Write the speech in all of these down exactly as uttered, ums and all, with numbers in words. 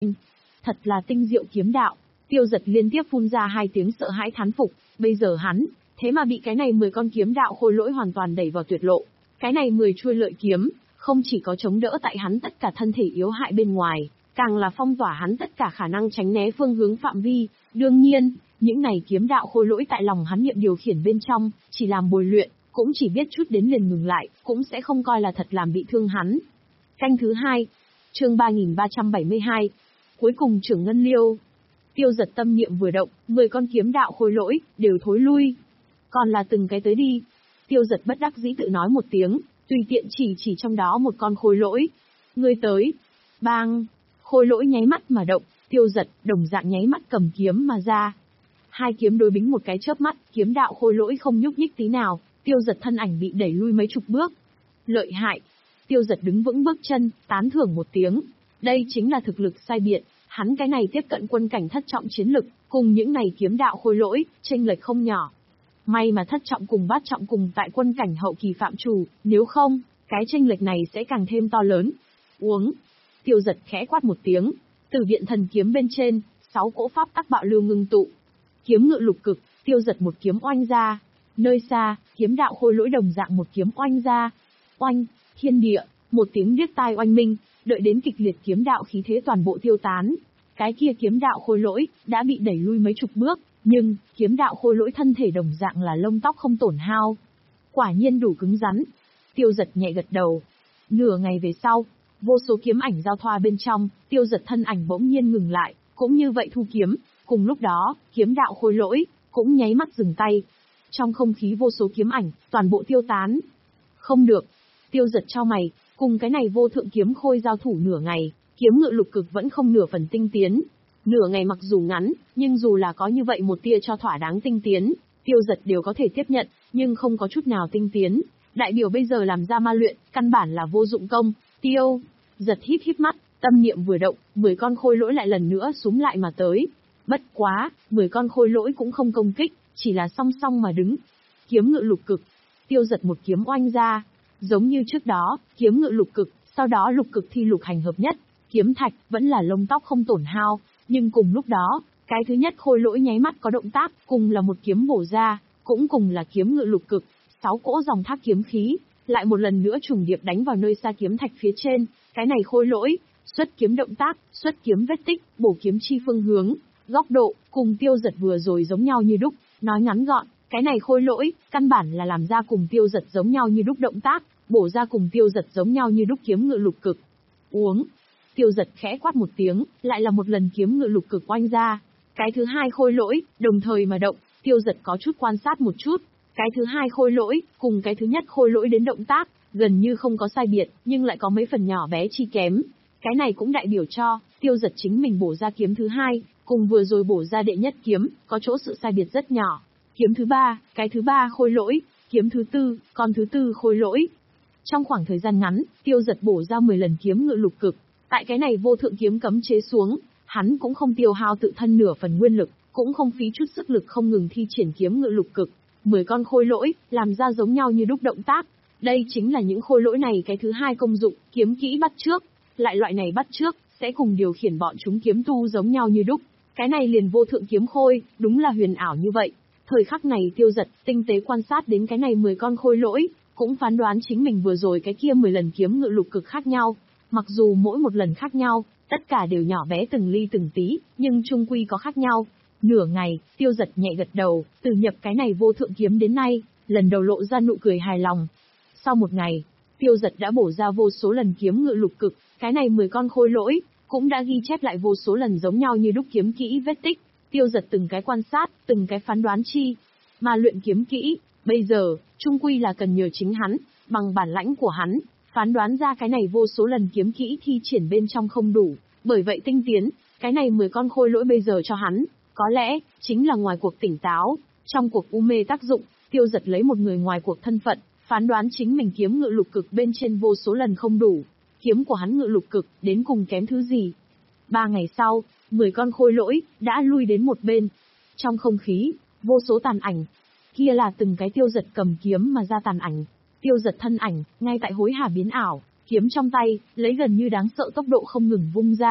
Thật là tinh diệu kiếm đạo. Tiêu Dật liên tiếp phun ra hai tiếng sợ hãi thán phục, bây giờ hắn, thế mà bị cái này mười con kiếm đạo khôi lỗi hoàn toàn đẩy vào tuyệt lộ. Cái này mười chuôi lợi kiếm, không chỉ có chống đỡ tại hắn tất cả thân thể yếu hại bên ngoài, càng là phong tỏa hắn tất cả khả năng tránh né phương hướng phạm vi. Đương nhiên, những này kiếm đạo khôi lỗi tại lòng hắn niệm điều khiển bên trong, chỉ làm bồi luyện, cũng chỉ biết chút đến liền ngừng lại, cũng sẽ không coi là thật làm bị thương hắn. Canh thứ hai, chương ba nghìn ba trăm bảy mươi hai, cuối cùng trưởng ngân liêu. Tiêu Dật tâm niệm vừa động, mười con kiếm đạo khôi lỗi đều thối lui, còn là từng cái tới đi. Tiêu Dật bất đắc dĩ tự nói một tiếng, tùy tiện chỉ chỉ trong đó một con khôi lỗi. Ngươi tới. Bang, khôi lỗi nháy mắt mà động, Tiêu Dật đồng dạng nháy mắt cầm kiếm mà ra. Hai kiếm đối bính một cái chớp mắt, kiếm đạo khôi lỗi không nhúc nhích tí nào, Tiêu Dật thân ảnh bị đẩy lui mấy chục bước. Lợi hại. Tiêu Dật đứng vững bước chân, tán thưởng một tiếng. Đây chính là thực lực sai biệt, hắn cái này tiếp cận quân cảnh thất trọng chiến lực, cùng những này kiếm đạo khôi lỗi, chênh lệch không nhỏ. May mà thất trọng cùng bát trọng cùng tại quân cảnh hậu kỳ phạm chủ, nếu không, cái chênh lệch này sẽ càng thêm to lớn. Uống. Tiêu Dật khẽ quát một tiếng, từ viện thần kiếm bên trên, sáu cỗ pháp tắc bạo lưu ngưng tụ. Kiếm ngự lục cực, Tiêu Dật một kiếm oanh ra. Nơi xa, kiếm đạo khôi lỗi đồng dạng một kiếm oanh ra. Oanh, thiên địa, một tiếng điếc tai oanh minh, đợi đến kịch liệt kiếm đạo khí thế toàn bộ tiêu tán. Cái kia kiếm đạo khôi lỗi, đã bị đẩy lui mấy chục bước, nhưng, kiếm đạo khôi lỗi thân thể đồng dạng là lông tóc không tổn hao. Quả nhiên đủ cứng rắn. Tiêu Dật nhẹ gật đầu. Nửa ngày về sau, vô số kiếm ảnh giao thoa bên trong, Tiêu Dật thân ảnh bỗng nhiên ngừng lại, cũng như vậy thu kiếm. Cùng lúc đó, kiếm đạo khôi lỗi, cũng nháy mắt dừng tay. Trong không khí vô số kiếm ảnh, toàn bộ tiêu tán. Không được. Tiêu Dật chau mày, cùng cái này vô thượng kiếm khôi giao thủ nửa ngày, kiếm ngự lục cực vẫn không nửa phần tinh tiến. Nửa ngày mặc dù ngắn, nhưng dù là có như vậy một tia cho thỏa đáng tinh tiến, Tiêu Dật đều có thể tiếp nhận, nhưng không có chút nào tinh tiến. Đại biểu bây giờ làm ra ma luyện, căn bản là vô dụng công. Tiêu Dật híp híp mắt, tâm niệm vừa động, mười con khôi lỗi lại lần nữa xúm lại mà tới. Bất quá, mười con khôi lỗi cũng không công kích, chỉ là song song mà đứng. Kiếm ngự lục cực. Tiêu Dật một kiếm oanh ra. Giống như trước đó, kiếm ngự lục cực, sau đó lục cực thi lục hành hợp nhất. Kiếm thạch, vẫn là lông tóc không tổn hao. Nhưng cùng lúc đó, cái thứ nhất khôi lỗi nháy mắt có động tác, cùng là một kiếm bổ ra, cũng cùng là kiếm ngự lục cực. Sáu cỗ dòng thác kiếm khí, lại một lần nữa trùng điệp đánh vào nơi xa kiếm thạch phía trên. Cái này khôi lỗi, xuất kiếm động tác, xuất kiếm vết tích, bổ kiếm chi phương hướng, góc độ, cùng Tiêu Dật vừa rồi giống nhau như đúc. Nói ngắn gọn, cái này khôi lỗi, căn bản là làm ra cùng Tiêu Dật giống nhau như đúc động tác, bổ ra cùng Tiêu Dật giống nhau như đúc kiếm ngự lục cực. Uống. Tiêu Dật khẽ quát một tiếng, lại là một lần kiếm ngự lục cực oanh ra. Cái thứ hai khôi lỗi, đồng thời mà động, Tiêu Dật có chút quan sát một chút. Cái thứ hai khôi lỗi, cùng cái thứ nhất khôi lỗi đến động tác, gần như không có sai biệt, nhưng lại có mấy phần nhỏ bé chi kém. Cái này cũng đại biểu cho, Tiêu Dật chính mình bổ ra kiếm thứ hai, cùng vừa rồi bổ ra đệ nhất kiếm, có chỗ sự sai biệt rất nhỏ. Kiếm thứ ba, cái thứ ba khôi lỗi, kiếm thứ tư, con thứ tư khôi lỗi. Trong khoảng thời gian ngắn, Tiêu Dật bổ ra mười lần kiếm ngự lục cực. Tại cái này vô thượng kiếm cấm chế xuống, hắn cũng không tiêu hao tự thân nửa phần nguyên lực, cũng không phí chút sức lực không ngừng thi triển kiếm ngự lục cực. Mười con khôi lỗi, làm ra giống nhau như đúc động tác. Đây chính là những khôi lỗi này cái thứ hai công dụng, kiếm kỹ bắt trước. Lại loại này bắt trước, sẽ cùng điều khiển bọn chúng kiếm tu giống nhau như đúc. Cái này liền vô thượng kiếm khôi, đúng là huyền ảo như vậy. Thời khắc này Tiêu Dật, tinh tế quan sát đến cái này mười con khôi lỗi, cũng phán đoán chính mình vừa rồi cái kia mười lần kiếm ngự lục cực khác nhau. Mặc dù mỗi một lần khác nhau, tất cả đều nhỏ bé từng ly từng tí, nhưng chung quy có khác nhau. Nửa ngày, Tiêu Dật nhẹ gật đầu, từ nhập cái này vô thượng kiếm đến nay, lần đầu lộ ra nụ cười hài lòng. Sau một ngày, Tiêu Dật đã bổ ra vô số lần kiếm ngự lục cực, cái này mười con khôi lỗi, cũng đã ghi chép lại vô số lần giống nhau như đúc kiếm kỹ vết tích. Tiêu Dật từng cái quan sát, từng cái phán đoán chi. Mà luyện kiếm kỹ, bây giờ, chung quy là cần nhờ chính hắn, bằng bản lãnh của hắn, phán đoán ra cái này vô số lần kiếm kỹ thi triển bên trong không đủ. Bởi vậy tinh tiến, cái này mười con khôi lỗi bây giờ cho hắn, có lẽ, chính là ngoài cuộc tỉnh táo. Trong cuộc u mê tác dụng, Tiêu Dật lấy một người ngoài cuộc thân phận, phán đoán chính mình kiếm ngự lục cực bên trên vô số lần không đủ. Kiếm của hắn ngự lục cực, đến cùng kém thứ gì? Ba ngày sau, mười con khôi lỗi, đã lui đến một bên. Trong không khí, vô số tàn ảnh. Kia là từng cái Tiêu Dật cầm kiếm mà ra tàn ảnh. Tiêu Dật thân ảnh, ngay tại hối hả biến ảo, kiếm trong tay, lấy gần như đáng sợ tốc độ không ngừng vung ra.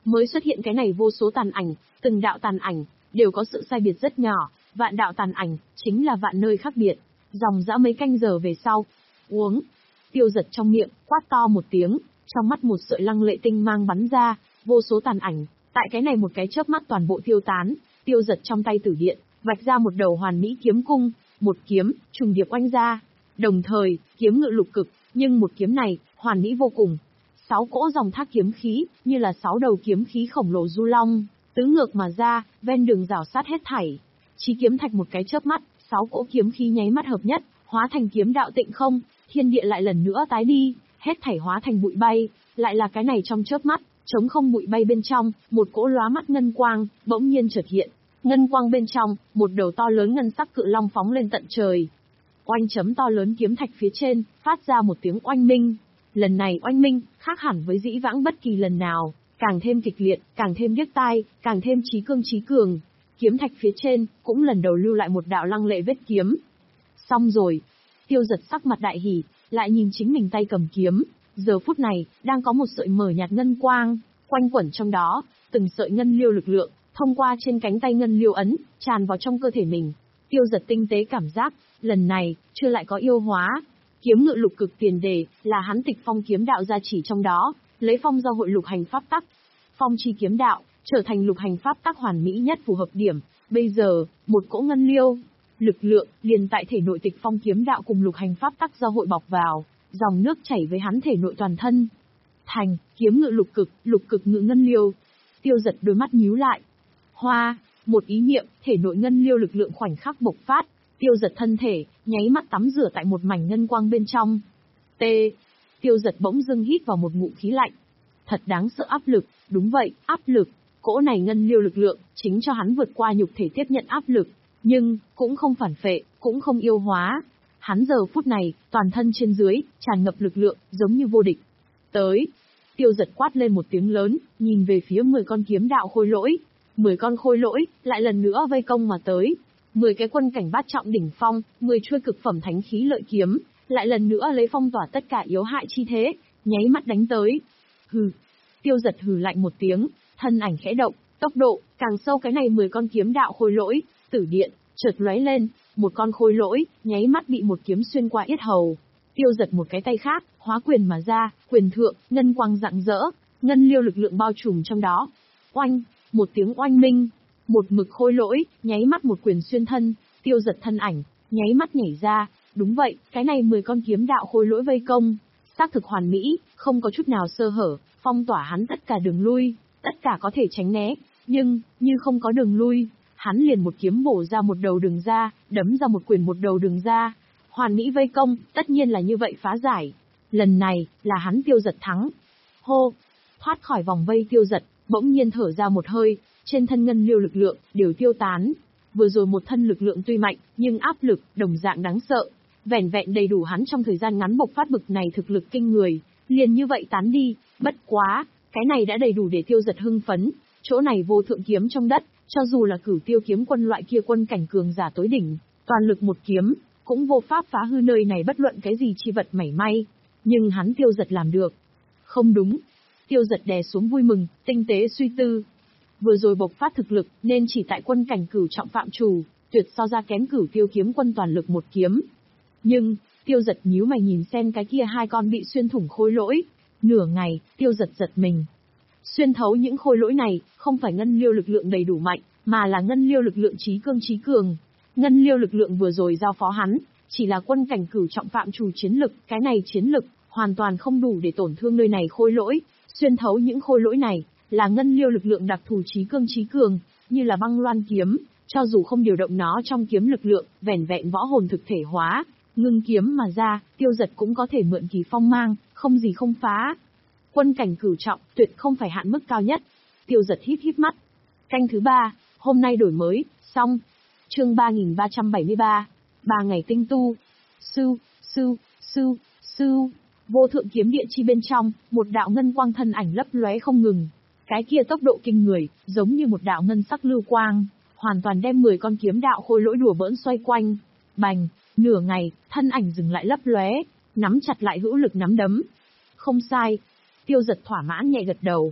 mới xuất hiện cái này vô số tàn ảnh, từng đạo tàn ảnh, đều có sự sai biệt rất nhỏ, vạn đạo tàn ảnh, chính là vạn nơi khác biệt. Dòng dã mấy canh giờ về sau, uống, Tiêu Giật trong miệng, quát to một tiếng, trong mắt một sợi lăng lệ tinh mang bắn ra, vô số tàn ảnh, tại cái này một cái chớp mắt toàn bộ tiêu tán, Tiêu Giật trong tay tử điện, vạch ra một đầu hoàn mỹ kiếm cung, một kiếm, trùng điệp oanh ra. Đồng thời, kiếm ngự lục cực, nhưng một kiếm này, hoàn mỹ vô cùng. Sáu cỗ dòng thác kiếm khí, như là sáu đầu kiếm khí khổng lồ du long, tứ ngược mà ra, ven đường rào sát hết thảy. Chí kiếm thạch một cái chớp mắt, sáu cỗ kiếm khí nháy mắt hợp nhất, hóa thành kiếm đạo tịnh không, thiên địa lại lần nữa tái đi, hết thảy hóa thành bụi bay, lại là cái này trong chớp mắt, trống không bụi bay bên trong, một cỗ lóa mắt ngân quang, bỗng nhiên chợt hiện. Ngân quang bên trong, một đầu to lớn ngân sắc cự long phóng lên tận trời. Oanh chấm to lớn kiếm thạch phía trên, phát ra một tiếng oanh minh. Lần này oanh minh, khác hẳn với dĩ vãng bất kỳ lần nào, càng thêm kịch liệt, càng thêm điếc tai, càng thêm chí cương chí cường. Kiếm thạch phía trên, cũng lần đầu lưu lại một đạo lăng lệ vết kiếm. Xong rồi. Tiêu Giật sắc mặt đại hỉ, lại nhìn chính mình tay cầm kiếm. Giờ phút này, đang có một sợi mờ nhạt ngân quang, quanh quẩn trong đó, từng sợi ngân liêu lực lượng, thông qua trên cánh tay ngân liêu ấn, tràn vào trong cơ thể mình. Tiêu Giật tinh tế cảm giác, lần này, chưa lại có yêu hóa. Kiếm ngự lục cực tiền đề, là hắn tịch phong kiếm đạo gia chỉ trong đó, lấy phong do hội lục hành pháp tắc. Phong chi kiếm đạo, trở thành lục hành pháp tắc hoàn mỹ nhất phù hợp điểm. Bây giờ, một cỗ ngân liêu, lực lượng, liền tại thể nội tịch phong kiếm đạo cùng lục hành pháp tắc do hội bọc vào, dòng nước chảy với hắn thể nội toàn thân. Thành, kiếm ngự lục cực, lục cực ngự ngân liêu. Tiêu Giật đôi mắt nhíu lại. Hoa, một ý niệm, thể nội ngân liêu lực lượng khoảnh khắc bộc phát. Tiêu Giật thân thể, nháy mắt tắm rửa tại một mảnh ngân quang bên trong. T. Tiêu Giật bỗng dưng hít vào một ngụm khí lạnh. Thật đáng sợ áp lực, đúng vậy, áp lực. Cỗ này ngân liêu lực lượng, chính cho hắn vượt qua nhục thể tiếp nhận áp lực. Nhưng, cũng không phản phệ, cũng không yêu hóa. Hắn giờ phút này, toàn thân trên dưới, tràn ngập lực lượng, giống như vô địch. Tới. Tiêu Giật quát lên một tiếng lớn, nhìn về phía mười con kiếm đạo khôi lỗi. mười con khôi lỗi, lại lần nữa vây công mà tới. mười cái quân cảnh bát trọng đỉnh phong, mười chuôi cực phẩm thánh khí lợi kiếm, lại lần nữa lấy phong tỏa tất cả yếu hại chi thế, nháy mắt đánh tới. Hừ. Tiêu Giật hừ lạnh một tiếng, thân ảnh khẽ động, tốc độ càng sâu cái này mười con kiếm đạo khôi lỗi, tử điện chợt lóe lên, một con khôi lỗi nháy mắt bị một kiếm xuyên qua yết hầu. Tiêu Giật một cái tay khác, hóa quyền mà ra, quyền thượng, ngân quang rạng rỡ, ngân liêu lực lượng bao trùm trong đó. Oanh, một tiếng oanh minh, một mực khôi lỗi, nháy mắt một quyền xuyên thân, Tiêu Giật thân ảnh, nháy mắt nhảy ra. Đúng vậy, cái này mười con kiếm đạo khôi lỗi vây công, xác thực hoàn mỹ, không có chút nào sơ hở, phong tỏa hắn tất cả đường lui, tất cả có thể tránh né, nhưng, như không có đường lui, hắn liền một kiếm bổ ra một đầu đường ra, đấm ra một quyền một đầu đường ra. Hoàn mỹ vây công, tất nhiên là như vậy phá giải. Lần này, là hắn Tiêu Giật thắng. Hô! Thoát khỏi vòng vây Tiêu Giật, bỗng nhiên thở ra một hơi, trên thân ngân liêu lực lượng, đều tiêu tán. Vừa rồi một thân lực lượng tuy mạnh, nhưng áp lực, đồng dạng đáng sợ. Vẻn vẹn đầy đủ hắn trong thời gian ngắn bộc phát bực này thực lực kinh người, liền như vậy tán đi, bất quá, cái này đã đầy đủ để Tiêu Giật hưng phấn. Chỗ này vô thượng kiếm trong đất, cho dù là Cửu Tiêu kiếm quân loại kia quân cảnh cường giả tối đỉnh, toàn lực một kiếm, cũng vô pháp phá hư nơi này bất luận cái gì chi vật mảy may. Nhưng hắn Tiêu Giật làm được. Không đúng. Tiêu Giật đè xuống vui mừng, tinh tế suy tư. Vừa rồi bộc phát thực lực, nên chỉ tại quân cảnh cửu trọng phạm trù, tuyệt so ra kém Cửu Tiêu kiếm quân toàn lực một kiếm. Nhưng, Tiêu Giật nhíu mày nhìn xem cái kia hai con bị xuyên thủng khôi lỗi. Nửa ngày, Tiêu Giật giật mình. Xuyên thấu những khôi lỗi này, không phải ngân liêu lực lượng đầy đủ mạnh, mà là ngân liêu lực lượng trí cương trí cường. Ngân liêu lực lượng vừa rồi giao phó hắn, chỉ là quân cảnh cửu trọng phạm trù chiến lực, cái này chiến lực, hoàn toàn không đủ để tổn thương nơi này khôi lỗi. Xuyên thấu những khôi lỗi này, là ngân liêu lực lượng đặc thù trí cương trí cường, như là băng loan kiếm, cho dù không điều động nó trong kiếm lực lượng, vẻn vẹn võ hồn thực thể hóa, ngưng kiếm mà ra, Tiêu Giật cũng có thể mượn kỳ phong mang, không gì không phá. Quân cảnh cửu trọng, tuyệt không phải hạn mức cao nhất. Tiêu Giật híp híp mắt. Canh thứ ba, hôm nay đổi mới, xong. Chương ba nghìn ba trăm bảy mươi ba, ba ngày tinh tu. Sư, sư, sư, sư. Vô thượng kiếm địa chi bên trong, một đạo ngân quang thân ảnh lấp lóe không ngừng. Cái kia tốc độ kinh người, giống như một đạo ngân sắc lưu quang, hoàn toàn đem mười con kiếm đạo khôi lỗi đùa bỡn xoay quanh. Bành, nửa ngày, thân ảnh dừng lại lấp lóe, nắm chặt lại hữu lực nắm đấm. Không sai. Tiêu Giật thỏa mãn nhẹ gật đầu.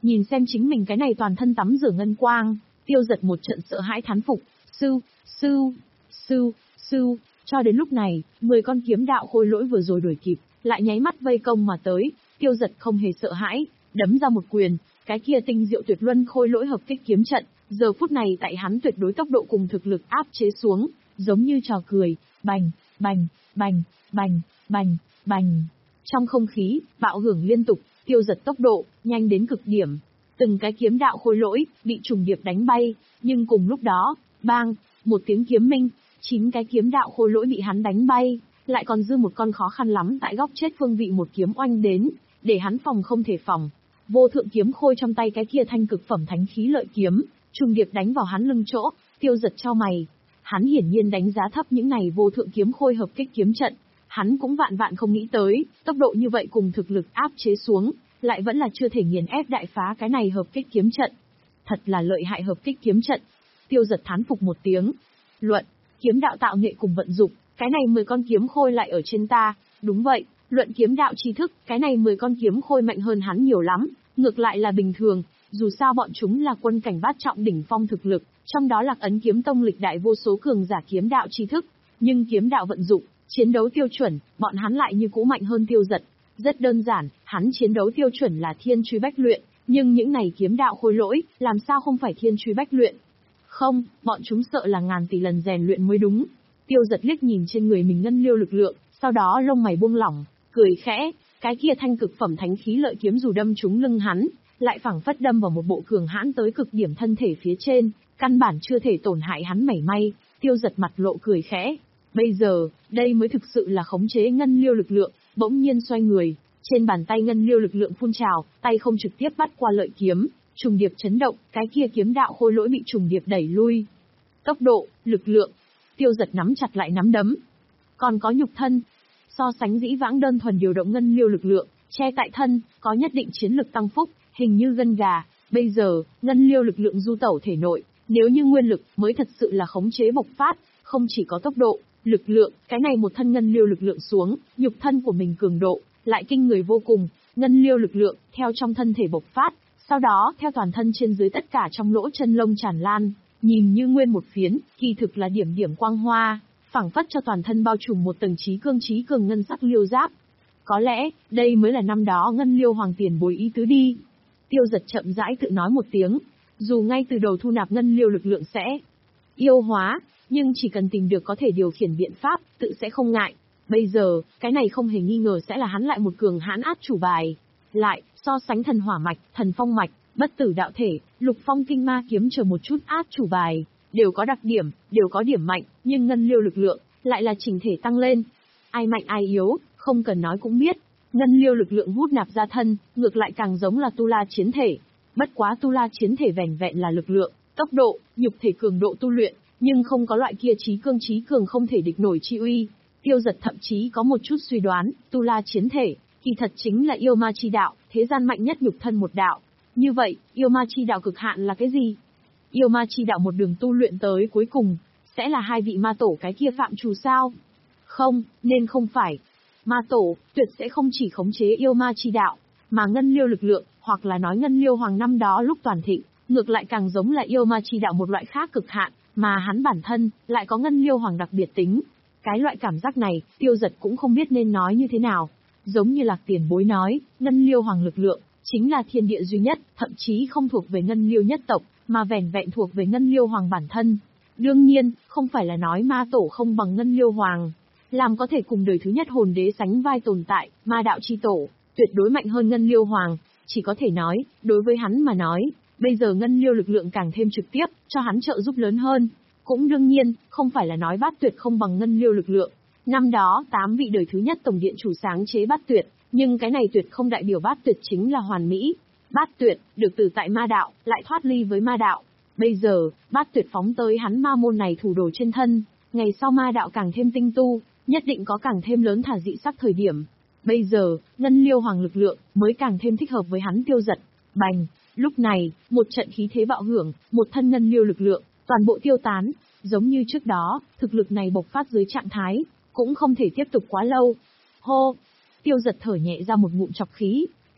Nhìn xem chính mình cái này toàn thân tắm rửa ngân quang, Tiêu Giật một trận sợ hãi thán phục, sư, sư, sư, sư, cho đến lúc này, mười con kiếm đạo khôi lỗi vừa rồi đuổi kịp, lại nháy mắt vây công mà tới, Tiêu Giật không hề sợ hãi, đấm ra một quyền, cái kia tinh diệu tuyệt luân khôi lỗi hợp kích kiếm trận, giờ phút này tại hắn tuyệt đối tốc độ cùng thực lực áp chế xuống, giống như trò cười, bành, bành, bành, bành, bành, bành. Trong không khí, bạo hưởng liên tục, Tiêu Giật tốc độ nhanh đến cực điểm. Từng cái kiếm đạo khôi lỗi bị trùng điệp đánh bay, nhưng cùng lúc đó, bang, một tiếng kiếm minh, chín cái kiếm đạo khôi lỗi bị hắn đánh bay, lại còn dư một con khó khăn lắm tại góc chết phương vị một kiếm oanh đến, để hắn phòng không thể phòng. Vô thượng kiếm khôi trong tay cái kia thanh cực phẩm thánh khí lợi kiếm, trùng điệp đánh vào hắn lưng chỗ, Tiêu Giật chau mày. Hắn hiển nhiên đánh giá thấp những này vô thượng kiếm khôi hợp kích kiếm trận, hắn cũng vạn vạn không nghĩ tới, tốc độ như vậy cùng thực lực áp chế xuống, lại vẫn là chưa thể nghiền ép đại phá cái này hợp kích kiếm trận. Thật là lợi hại hợp kích kiếm trận. Tiêu Giật thán phục một tiếng. Luận, kiếm đạo tạo nghệ cùng vận dụng, cái này mười con kiếm khôi lại ở trên ta, đúng vậy, luận kiếm đạo tri thức, cái này mười con kiếm khôi mạnh hơn hắn nhiều lắm, ngược lại là bình thường, dù sao bọn chúng là quân cảnh bát trọng đỉnh phong thực lực, trong đó Lạc Ấn Kiếm Tông lịch đại vô số cường giả kiếm đạo tri thức, nhưng kiếm đạo vận dụng, chiến đấu tiêu chuẩn, bọn hắn lại như cũ mạnh hơn Tiêu Giật. Rất đơn giản, hắn chiến đấu tiêu chuẩn là thiên truy bách luyện, nhưng những này kiếm đạo khôi lỗi, làm sao không phải thiên truy bách luyện? Không, bọn chúng sợ là ngàn tỷ lần rèn luyện mới đúng. Tiêu Giật liếc nhìn trên người mình ngân liêu lực lượng, sau đó lông mày buông lỏng, cười khẽ, cái kia thanh cực phẩm thánh khí lợi kiếm dù đâm trúng lưng hắn, lại phảng phất đâm vào một bộ cường hãn tới cực điểm thân thể phía trên, căn bản chưa thể tổn hại hắn mảy may. Tiêu Giật mặt lộ cười khẽ. Bây giờ, đây mới thực sự là khống chế ngân liêu lực lượng, bỗng nhiên xoay người, trên bàn tay ngân liêu lực lượng phun trào, tay không trực tiếp bắt qua lợi kiếm, trùng điệp chấn động, cái kia kiếm đạo khôi lỗi bị trùng điệp đẩy lui. Tốc độ, lực lượng, Tiêu Giật nắm chặt lại nắm đấm. Còn có nhục thân, so sánh dĩ vãng đơn thuần điều động ngân liêu lực lượng, che tại thân, có nhất định chiến lực tăng phúc, hình như gân gà, bây giờ, ngân liêu lực lượng du tẩu thể nội, nếu như nguyên lực mới thật sự là khống chế bộc phát, không chỉ có tốc độ, lực lượng, cái này một thân ngân liêu lực lượng xuống, nhục thân của mình cường độ, lại kinh người vô cùng, ngân liêu lực lượng, theo trong thân thể bộc phát, sau đó, theo toàn thân trên dưới tất cả trong lỗ chân lông tràn lan, nhìn như nguyên một phiến, kỳ thực là điểm điểm quang hoa, phảng phất cho toàn thân bao trùm một tầng trí cương trí cường ngân sắc liêu giáp. Có lẽ, đây mới là năm đó ngân liêu hoàng tiền bối ý tứ đi. Tiêu Giật chậm rãi tự nói một tiếng, dù ngay từ đầu thu nạp ngân liêu lực lượng sẽ yêu hóa, nhưng chỉ cần tìm được có thể điều khiển biện pháp, tự sẽ không ngại. Bây giờ, cái này không hề nghi ngờ sẽ là hắn lại một cường hãn át chủ bài. Lại, so sánh thần hỏa mạch, thần phong mạch, bất tử đạo thể, lục phong kinh ma kiếm chờ một chút át chủ bài, đều có đặc điểm, đều có điểm mạnh, nhưng ngân liêu lực lượng, lại là chỉnh thể tăng lên. Ai mạnh ai yếu, không cần nói cũng biết. Ngân liêu lực lượng hút nạp ra thân, ngược lại càng giống là tu la chiến thể. Bất quá tu la chiến thể vẻn vẹn là lực lượng, tốc độ, nhục thể cường độ tu luyện, nhưng không có loại kia trí cương trí cường không thể địch nổi chi uy. Tiêu Giật thậm chí có một chút suy đoán, tu la chiến thể, kỳ thật chính là yêu ma chi đạo, thế gian mạnh nhất nhục thân một đạo. Như vậy, yêu ma chi đạo cực hạn là cái gì? Yêu ma chi đạo một đường tu luyện tới cuối cùng, sẽ là hai vị ma tổ cái kia phạm trù sao? Không, nên không phải. Ma tổ, tuyệt sẽ không chỉ khống chế yêu ma chi đạo, mà ngân liêu lực lượng, hoặc là nói ngân liêu hoàng năm đó lúc toàn thịnh, ngược lại càng giống là yêu ma chi đạo một loại khác cực hạn, mà hắn bản thân, lại có ngân liêu hoàng đặc biệt tính. Cái loại cảm giác này, Tiêu Giật cũng không biết nên nói như thế nào. Giống như Lạc Tiền Bối nói, ngân liêu hoàng lực lượng, chính là thiên địa duy nhất, thậm chí không thuộc về ngân liêu nhất tộc, mà vẻn vẹn thuộc về ngân liêu hoàng bản thân. Đương nhiên, không phải là nói ma tổ không bằng ngân liêu hoàng. Làm có thể cùng đời thứ nhất hồn đế sánh vai tồn tại, ma đạo chi tổ, tuyệt đối mạnh hơn ngân liêu hoàng. Chỉ có thể nói, đối với hắn mà nói, bây giờ ngân liêu lực lượng càng thêm trực tiếp, cho hắn trợ giúp lớn hơn. Cũng đương nhiên, không phải là nói bát tuyệt không bằng ngân liêu lực lượng. Năm đó, tám vị đời thứ nhất tổng điện chủ sáng chế bát tuyệt, nhưng cái này tuyệt không đại biểu bát tuyệt chính là hoàn mỹ. Bát tuyệt, được từ tại ma đạo, lại thoát ly với ma đạo. Bây giờ, bát tuyệt phóng tới hắn ma môn này thủ đồ trên thân, ngày sau ma đạo càng thêm tinh tu, nhất định có càng thêm lớn thả dị sắc thời điểm. Bây giờ, ngân liêu hoàng lực lượng, mới càng thêm thích hợp với hắn Tiêu Giật. Bành! Lúc này, một trận khí thế bạo hưởng, một thân ngân liêu lực lượng, toàn bộ tiêu tán, giống như trước đó, thực lực này bộc phát dưới trạng thái, cũng không thể tiếp tục quá lâu. Hô! Tiêu Giật thở nhẹ ra một ngụm chọc khí,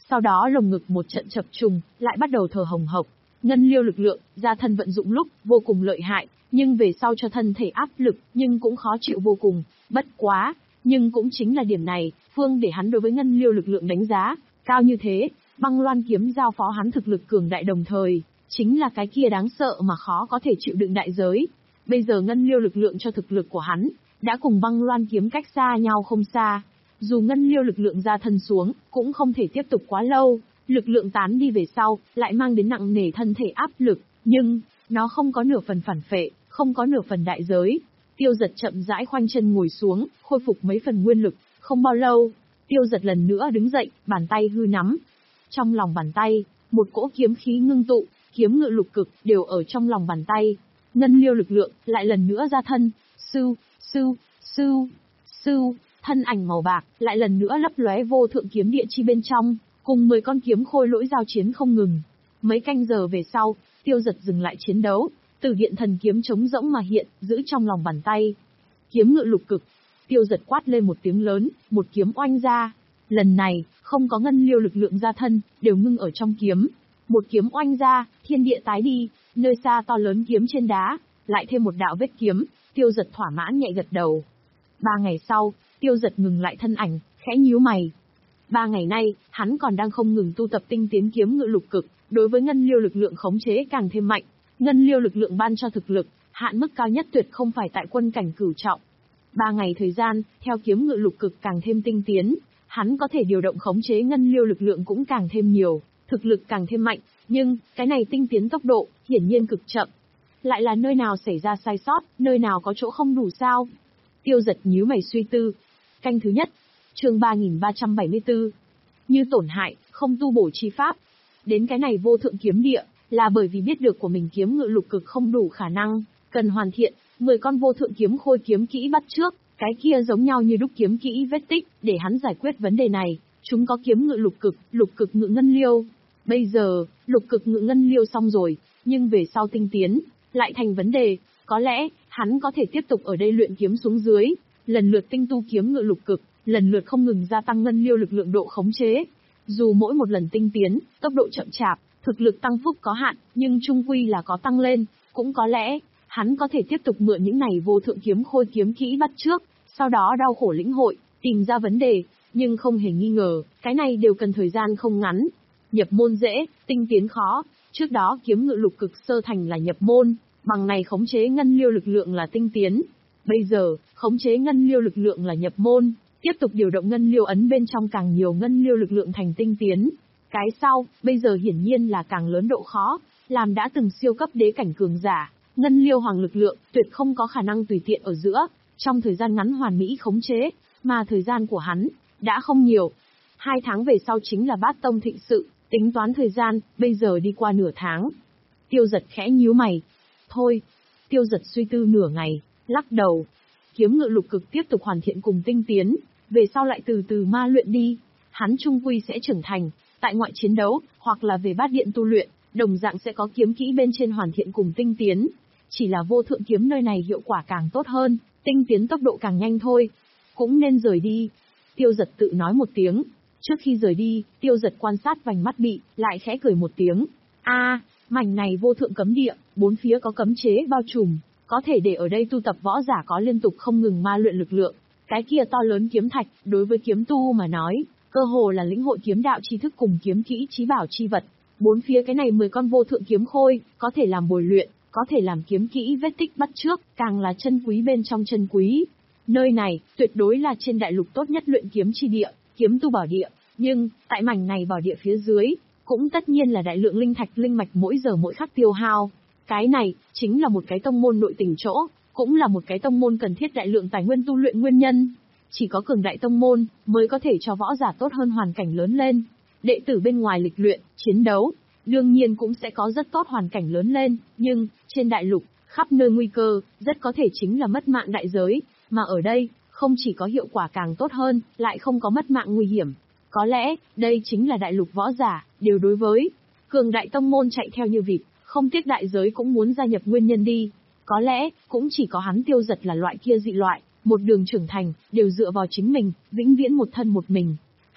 Sau đó lồng ngực một trận chập trùng, lại bắt đầu thở hồng hộc. Ngân liêu lực lượng, ra thân vận dụng lúc, vô cùng lợi hại, nhưng về sau cho thân thể áp lực, nhưng cũng khó chịu vô cùng. Bất quá, nhưng cũng chính là điểm này, Phương để hắn đối với ngân liêu lực lượng đánh giá cao như thế. Băng loan kiếm giao phó hắn thực lực cường đại đồng thời, chính là cái kia đáng sợ mà khó có thể chịu đựng đại giới. Bây giờ ngân liêu lực lượng cho thực lực của hắn, đã cùng băng loan kiếm cách xa nhau không xa. Dù ngân liêu lực lượng ra thân xuống, cũng không thể tiếp tục quá lâu. Lực lượng tán đi về sau, lại mang đến nặng nề thân thể áp lực, nhưng, nó không có nửa phần phản phệ, không có nửa phần đại giới. Tiêu Giật chậm rãi khoanh chân ngồi xuống, khôi phục mấy phần nguyên lực, không bao lâu, Tiêu Giật lần nữa đứng dậy, bàn tay hư nắm. Trong lòng bàn tay, một cỗ kiếm khí ngưng tụ, kiếm ngự lục cực đều ở trong lòng bàn tay. Ngân liêu lực lượng lại lần nữa ra thân, sưu, sưu, sưu, sưu, thân ảnh màu bạc lại lần nữa lấp lóe vô thượng kiếm địa chi bên trong, cùng mười con kiếm khôi lỗi giao chiến không ngừng. Mấy canh giờ về sau, Tiêu Giật dừng lại chiến đấu, Tử Điện thần kiếm trống rỗng mà hiện, giữ trong lòng bàn tay. Kiếm ngự lục cực, Tiêu Giật quát lên một tiếng lớn, một kiếm oanh ra. Lần này, không có ngân liêu lực lượng ra thân, đều ngưng ở trong kiếm. Một kiếm oanh ra, thiên địa tái đi, nơi xa to lớn kiếm trên đá, lại thêm một đạo vết kiếm, Tiêu Giật thỏa mãn nhẹ gật đầu. Ba ngày sau, Tiêu Giật ngừng lại thân ảnh, khẽ nhíu mày. Ba ngày nay, hắn còn đang không ngừng tu tập tinh tiến kiếm ngự lục cực, đối với ngân liêu lực lượng khống chế càng thêm mạnh. Ngân liêu lực lượng ban cho thực lực, hạn mức cao nhất tuyệt không phải tại quân cảnh cửu trọng. Ba ngày thời gian, theo kiếm ngự lục cực càng thêm tinh tiến, hắn có thể điều động khống chế ngân liêu lực lượng cũng càng thêm nhiều, thực lực càng thêm mạnh, nhưng, cái này tinh tiến tốc độ, hiển nhiên cực chậm. Lại là nơi nào xảy ra sai sót, nơi nào có chỗ không đủ sao? Tiêu Giật nhíu mày suy tư. Canh thứ nhất, chương ba nghìn ba trăm bảy mươi tư. Như tổn hại, không tu bổ chi pháp. Đến cái này vô thượng kiếm địa, là bởi vì biết được của mình kiếm ngự lục cực không đủ khả năng, cần hoàn thiện, mười con vô thượng kiếm khôi kiếm kỹ bắt trước, cái kia giống nhau như đúc kiếm kỹ vết tích, để hắn giải quyết vấn đề này. Chúng có kiếm ngự lục cực, lục cực ngự ngân liêu. Bây giờ, lục cực ngự ngân liêu xong rồi, nhưng về sau tinh tiến, lại thành vấn đề, có lẽ, hắn có thể tiếp tục ở đây luyện kiếm xuống dưới, lần lượt tinh tu kiếm ngự lục cực, lần lượt không ngừng gia tăng ngân liêu lực lượng độ khống chế. Dù mỗi một lần tinh tiến, tốc độ chậm chạp, thực lực tăng phúc có hạn, nhưng chung quy là có tăng lên, cũng có lẽ, hắn có thể tiếp tục mượn những này vô thượng kiếm khôi kiếm kỹ bắt trước, sau đó đau khổ lĩnh hội, tìm ra vấn đề, nhưng không hề nghi ngờ, cái này đều cần thời gian không ngắn. Nhập môn dễ, tinh tiến khó, trước đó kiếm ngự lục cực sơ thành là nhập môn, bằng này khống chế ngân liêu lực lượng là tinh tiến. Bây giờ, khống chế ngân liêu lực lượng là nhập môn, tiếp tục điều động ngân liêu ấn bên trong càng nhiều ngân liêu lực lượng thành tinh tiến. Cái sau, bây giờ hiển nhiên là càng lớn độ khó, làm đã từng siêu cấp đế cảnh cường giả, ngân liêu hoàng lực lượng tuyệt không có khả năng tùy tiện ở giữa, trong thời gian ngắn hoàn mỹ khống chế, mà thời gian của hắn đã không nhiều. Hai tháng về sau chính là bát tông thịnh sự, tính toán thời gian, bây giờ đi qua nửa tháng. Tiêu Giật khẽ nhíu mày. Thôi, Tiêu Giật suy tư nửa ngày, lắc đầu. Kiếm ngự lục cực tiếp tục hoàn thiện cùng tinh tiến, về sau lại từ từ ma luyện đi. Hắn trung quy sẽ trưởng thành, tại ngoại chiến đấu, hoặc là về bát điện tu luyện, đồng dạng sẽ có kiếm kỹ bên trên hoàn thiện cùng tinh tiến. Chỉ là vô thượng kiếm nơi này hiệu quả càng tốt hơn, tinh tiến tốc độ càng nhanh thôi. Cũng nên rời đi. Tiêu Giật tự nói một tiếng. Trước khi rời đi, Tiêu Giật quan sát vành mắt bị, lại khẽ cười một tiếng. A, mảnh này vô thượng cấm địa, bốn phía có cấm chế bao trùm, có thể để ở đây tu tập võ giả có liên tục không ngừng ma luyện lực lượng. Cái kia to lớn kiếm thạch, đối với kiếm tu mà nói, cơ hồ là lĩnh hội kiếm đạo tri thức cùng kiếm kỹ trí bảo chi vật. Bốn phía cái này mười con vô thượng kiếm khôi, có thể làm bồi luyện, có thể làm kiếm kỹ vết tích bắt trước, càng là chân quý bên trong chân quý. Nơi này, tuyệt đối là trên đại lục tốt nhất luyện kiếm chi địa, kiếm tu bảo địa, nhưng, tại mảnh này bảo địa phía dưới, cũng tất nhiên là đại lượng linh thạch linh mạch mỗi giờ mỗi khắc tiêu hao. Cái này, chính là một cái tông môn nội tình chỗ, cũng là một cái tông môn cần thiết đại lượng tài nguyên tu luyện nguyên nhân. Chỉ có cường đại tông môn, mới có thể cho võ giả tốt hơn hoàn cảnh lớn lên. Đệ tử bên ngoài lịch luyện, chiến đấu, đương nhiên cũng sẽ có rất tốt hoàn cảnh lớn lên, nhưng, trên đại lục, khắp nơi nguy cơ, rất có thể chính là mất mạng đại giới, mà ở đây, không chỉ có hiệu quả càng tốt hơn, lại không có mất mạng nguy hiểm. Có lẽ, đây chính là đại lục võ giả, đều đối với cường đại tông môn chạy theo như vịt, không tiếc đại giới cũng muốn gia nhập nguyên nhân đi. Có lẽ, cũng chỉ có hắn Tiêu Giật là loại kia dị loại, một đường trưởng thành, đều dựa vào chính mình, vĩnh viễn một thân một mình.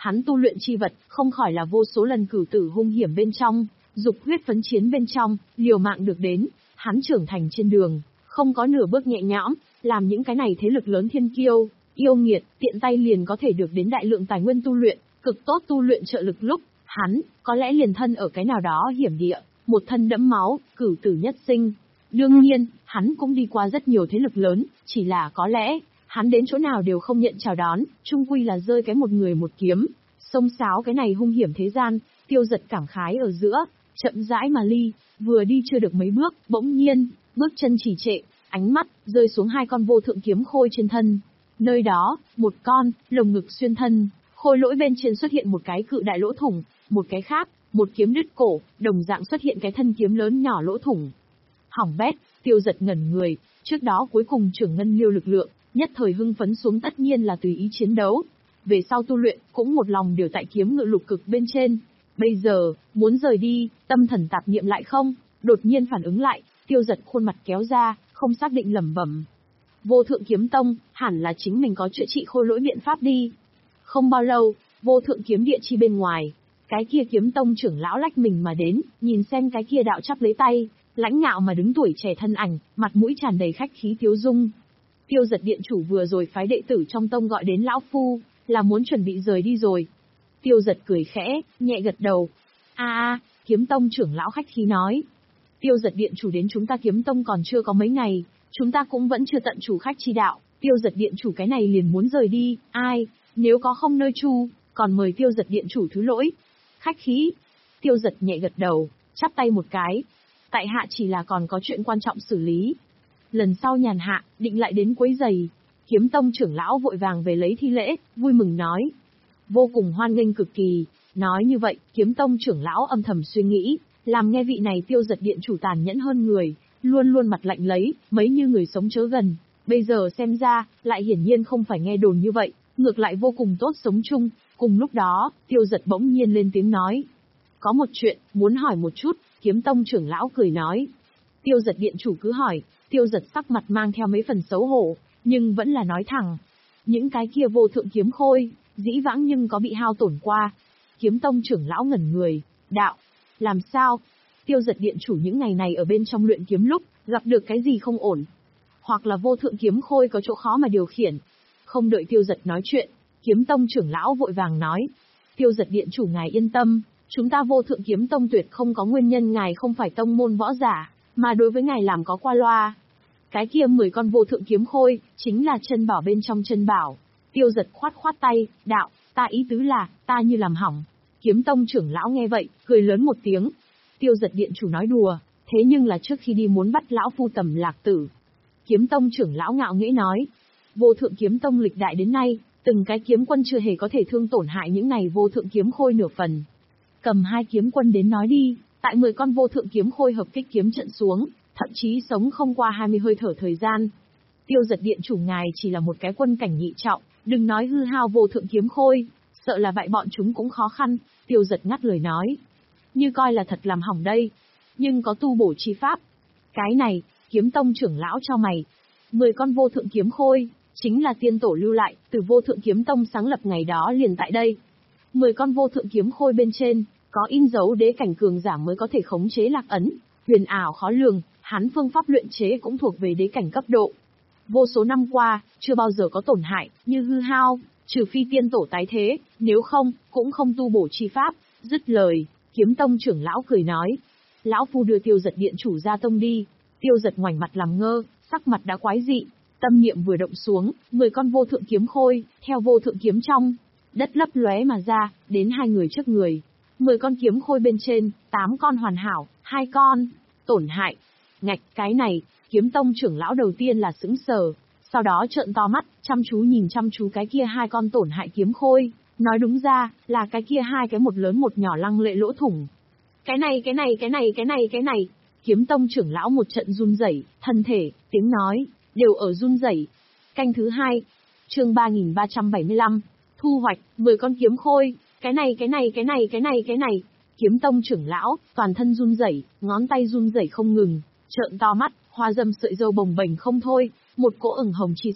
Hắn tu luyện chi vật, không khỏi là vô số lần cửu tử hung hiểm bên trong, dục huyết phấn chiến bên trong, liều mạng được đến, hắn trưởng thành trên đường, không có nửa bước nhẹ nhõm, làm những cái này thế lực lớn thiên kiêu, yêu nghiệt, tiện tay liền có thể được đến đại lượng tài nguyên tu luyện, cực tốt tu luyện trợ lực lúc, hắn, có lẽ liền thân ở cái nào đó hiểm địa, một thân đẫm máu, cửu tử nhất sinh. Đương nhiên, hắn cũng đi qua rất nhiều thế lực lớn, chỉ là có lẽ, hắn đến chỗ nào đều không nhận chào đón, chung quy là rơi cái một người một kiếm, xông xáo cái này hung hiểm thế gian, Tiêu Giật cảm khái ở giữa, chậm rãi mà ly, vừa đi chưa được mấy bước, bỗng nhiên, bước chân trì trệ, ánh mắt rơi xuống hai con vô thượng kiếm khôi trên thân. Nơi đó, một con, lồng ngực xuyên thân, khôi lỗi bên trên xuất hiện một cái cự đại lỗ thủng, một cái khác, một kiếm đứt cổ, đồng dạng xuất hiện cái thân kiếm lớn nhỏ lỗ thủng. Hỏng bét, Tiêu Giật ngẩn người, trước đó cuối cùng trưởng ngân liêu lực lượng, nhất thời hưng phấn xuống tất nhiên là tùy ý chiến đấu. Về sau tu luyện, cũng một lòng điều tại kiếm ngự lục cực bên trên. Bây giờ, muốn rời đi, tâm thần tạp niệm lại không, đột nhiên phản ứng lại, Tiêu Giật khuôn mặt kéo ra, không xác định lẩm bẩm. Vô thượng kiếm tông, hẳn là chính mình có chữa trị khôi lỗi biện pháp đi. Không bao lâu, vô thượng kiếm địa chi bên ngoài, cái kia kiếm tông trưởng lão lách mình mà đến, nhìn xem cái kia đạo chắp lấy tay, lãnh ngạo mà đứng tuổi trẻ thân ảnh, mặt mũi tràn đầy khách khí tiếu dung. Tiêu Giật điện chủ vừa rồi phái đệ tử trong tông gọi đến lão phu, là muốn chuẩn bị rời đi rồi. Tiêu Giật cười khẽ, nhẹ gật đầu. A a, kiếm tông trưởng lão khách khí nói. Tiêu Giật điện chủ đến chúng ta kiếm tông còn chưa có mấy ngày, chúng ta cũng vẫn chưa tận chủ khách chi đạo, Tiêu Giật điện chủ cái này liền muốn rời đi, ai, nếu có không nơi chu, còn mời Tiêu Giật điện chủ thứ lỗi. Khách khí. Tiêu Giật nhẹ gật đầu, chắp tay một cái. Tại hạ chỉ là còn có chuyện quan trọng xử lý. Lần sau nhàn hạ, định lại đến quấy giày. Kiếm tông trưởng lão vội vàng về lấy thi lễ, vui mừng nói. Vô cùng hoan nghênh cực kỳ. Nói như vậy, kiếm tông trưởng lão âm thầm suy nghĩ, làm nghe vị này Tiêu Giật điện chủ tàn nhẫn hơn người, luôn luôn mặt lạnh lấy, mấy như người sống chớ gần. Bây giờ xem ra, lại hiển nhiên không phải nghe đồn như vậy, ngược lại vô cùng tốt sống chung. Cùng lúc đó, Tiêu Giật bỗng nhiên lên tiếng nói. Có một chuyện, muốn hỏi một chút, kiếm tông trưởng lão cười nói. Tiêu Giật điện chủ cứ hỏi, Tiêu Giật sắc mặt mang theo mấy phần xấu hổ, nhưng vẫn là nói thẳng. Những cái kia vô thượng kiếm khôi, dĩ vãng nhưng có bị hao tổn qua. Kiếm tông trưởng lão ngẩn người, đạo, làm sao? Tiêu Giật điện chủ những ngày này ở bên trong luyện kiếm lúc, gặp được cái gì không ổn? Hoặc là vô thượng kiếm khôi có chỗ khó mà điều khiển? Không đợi Tiêu Giật nói chuyện, kiếm tông trưởng lão vội vàng nói. Tiêu Giật điện chủ ngài yên tâm, chúng ta vô thượng kiếm tông tuyệt không có nguyên nhân ngài không phải tông môn võ giả, mà đối với ngài làm có qua loa. Cái kia mười con vô thượng kiếm khôi, chính là chân bảo bên trong chân bảo. Tiêu Giật khoát khoát tay, đạo, ta ý tứ là, ta như làm hỏng. Kiếm tông trưởng lão nghe vậy, cười lớn một tiếng. Tiêu Giật điện chủ nói đùa, thế nhưng là trước khi đi muốn bắt lão phu tầm lạc tử. Kiếm tông trưởng lão ngạo nghễ nói, vô thượng kiếm tông lịch đại đến nay, từng cái kiếm quân chưa hề có thể thương tổn hại những này vô thượng kiếm khôi nửa phần. Cầm hai kiếm quân đến nói đi, tại mười con vô thượng kiếm khôi hợp kích kiếm trận xuống, thậm chí sống không qua hai mươi hơi thở thời gian. Tiêu Giật điện chủ ngài chỉ là một cái quân cảnh nhị trọng, đừng nói hư hao vô thượng kiếm khôi, sợ là vậy bọn chúng cũng khó khăn. Tiêu Giật ngắt lời nói, như coi là thật làm hỏng đây, nhưng có tu bổ chi pháp. Cái này, kiếm tông trưởng lão cho mày, mười con vô thượng kiếm khôi, chính là tiên tổ lưu lại, từ vô thượng kiếm tông sáng lập ngày đó liền tại đây. mười con vô thượng kiếm khôi bên trên, có in dấu đế cảnh cường giả mới có thể khống chế lạc ấn, huyền ảo khó lường, hắn phương pháp luyện chế cũng thuộc về đế cảnh cấp độ. Vô số năm qua, chưa bao giờ có tổn hại, như hư hao, trừ phi tiên tổ tái thế, nếu không, cũng không tu bổ chi pháp. Dứt lời, kiếm tông trưởng lão cười nói, lão phu đưa Tiêu Giật điện chủ ra tông đi. Tiêu Giật ngoảnh mặt làm ngơ, sắc mặt đã quái dị, tâm niệm vừa động xuống, mười con vô thượng kiếm khôi, theo vô thượng kiếm trong đất lấp lóe mà ra, đến hai người trước người. Mười con kiếm khôi bên trên, tám con hoàn hảo, hai con tổn hại. Ngạch, cái này, kiếm tông trưởng lão đầu tiên là sững sờ, sau đó trợn to mắt, chăm chú nhìn chăm chú cái kia hai con tổn hại kiếm khôi, nói đúng ra, là cái kia hai cái một lớn một nhỏ lăng lệ lỗ thủng. Cái này cái này cái này cái này cái này, kiếm tông trưởng lão một trận run rẩy, thân thể, tiếng nói, đều ở run rẩy. Canh thứ hai, chương ba nghìn ba trăm bảy mươi lăm, thu hoạch, mười con kiếm khôi, cái này cái này cái này cái này cái này. Kiếm tông trưởng lão, toàn thân run rẩy, ngón tay run rẩy không ngừng, trợn to mắt, hoa dâm sợi râu bồng bềnh không thôi, một cỗ ửng hồng chi sắc,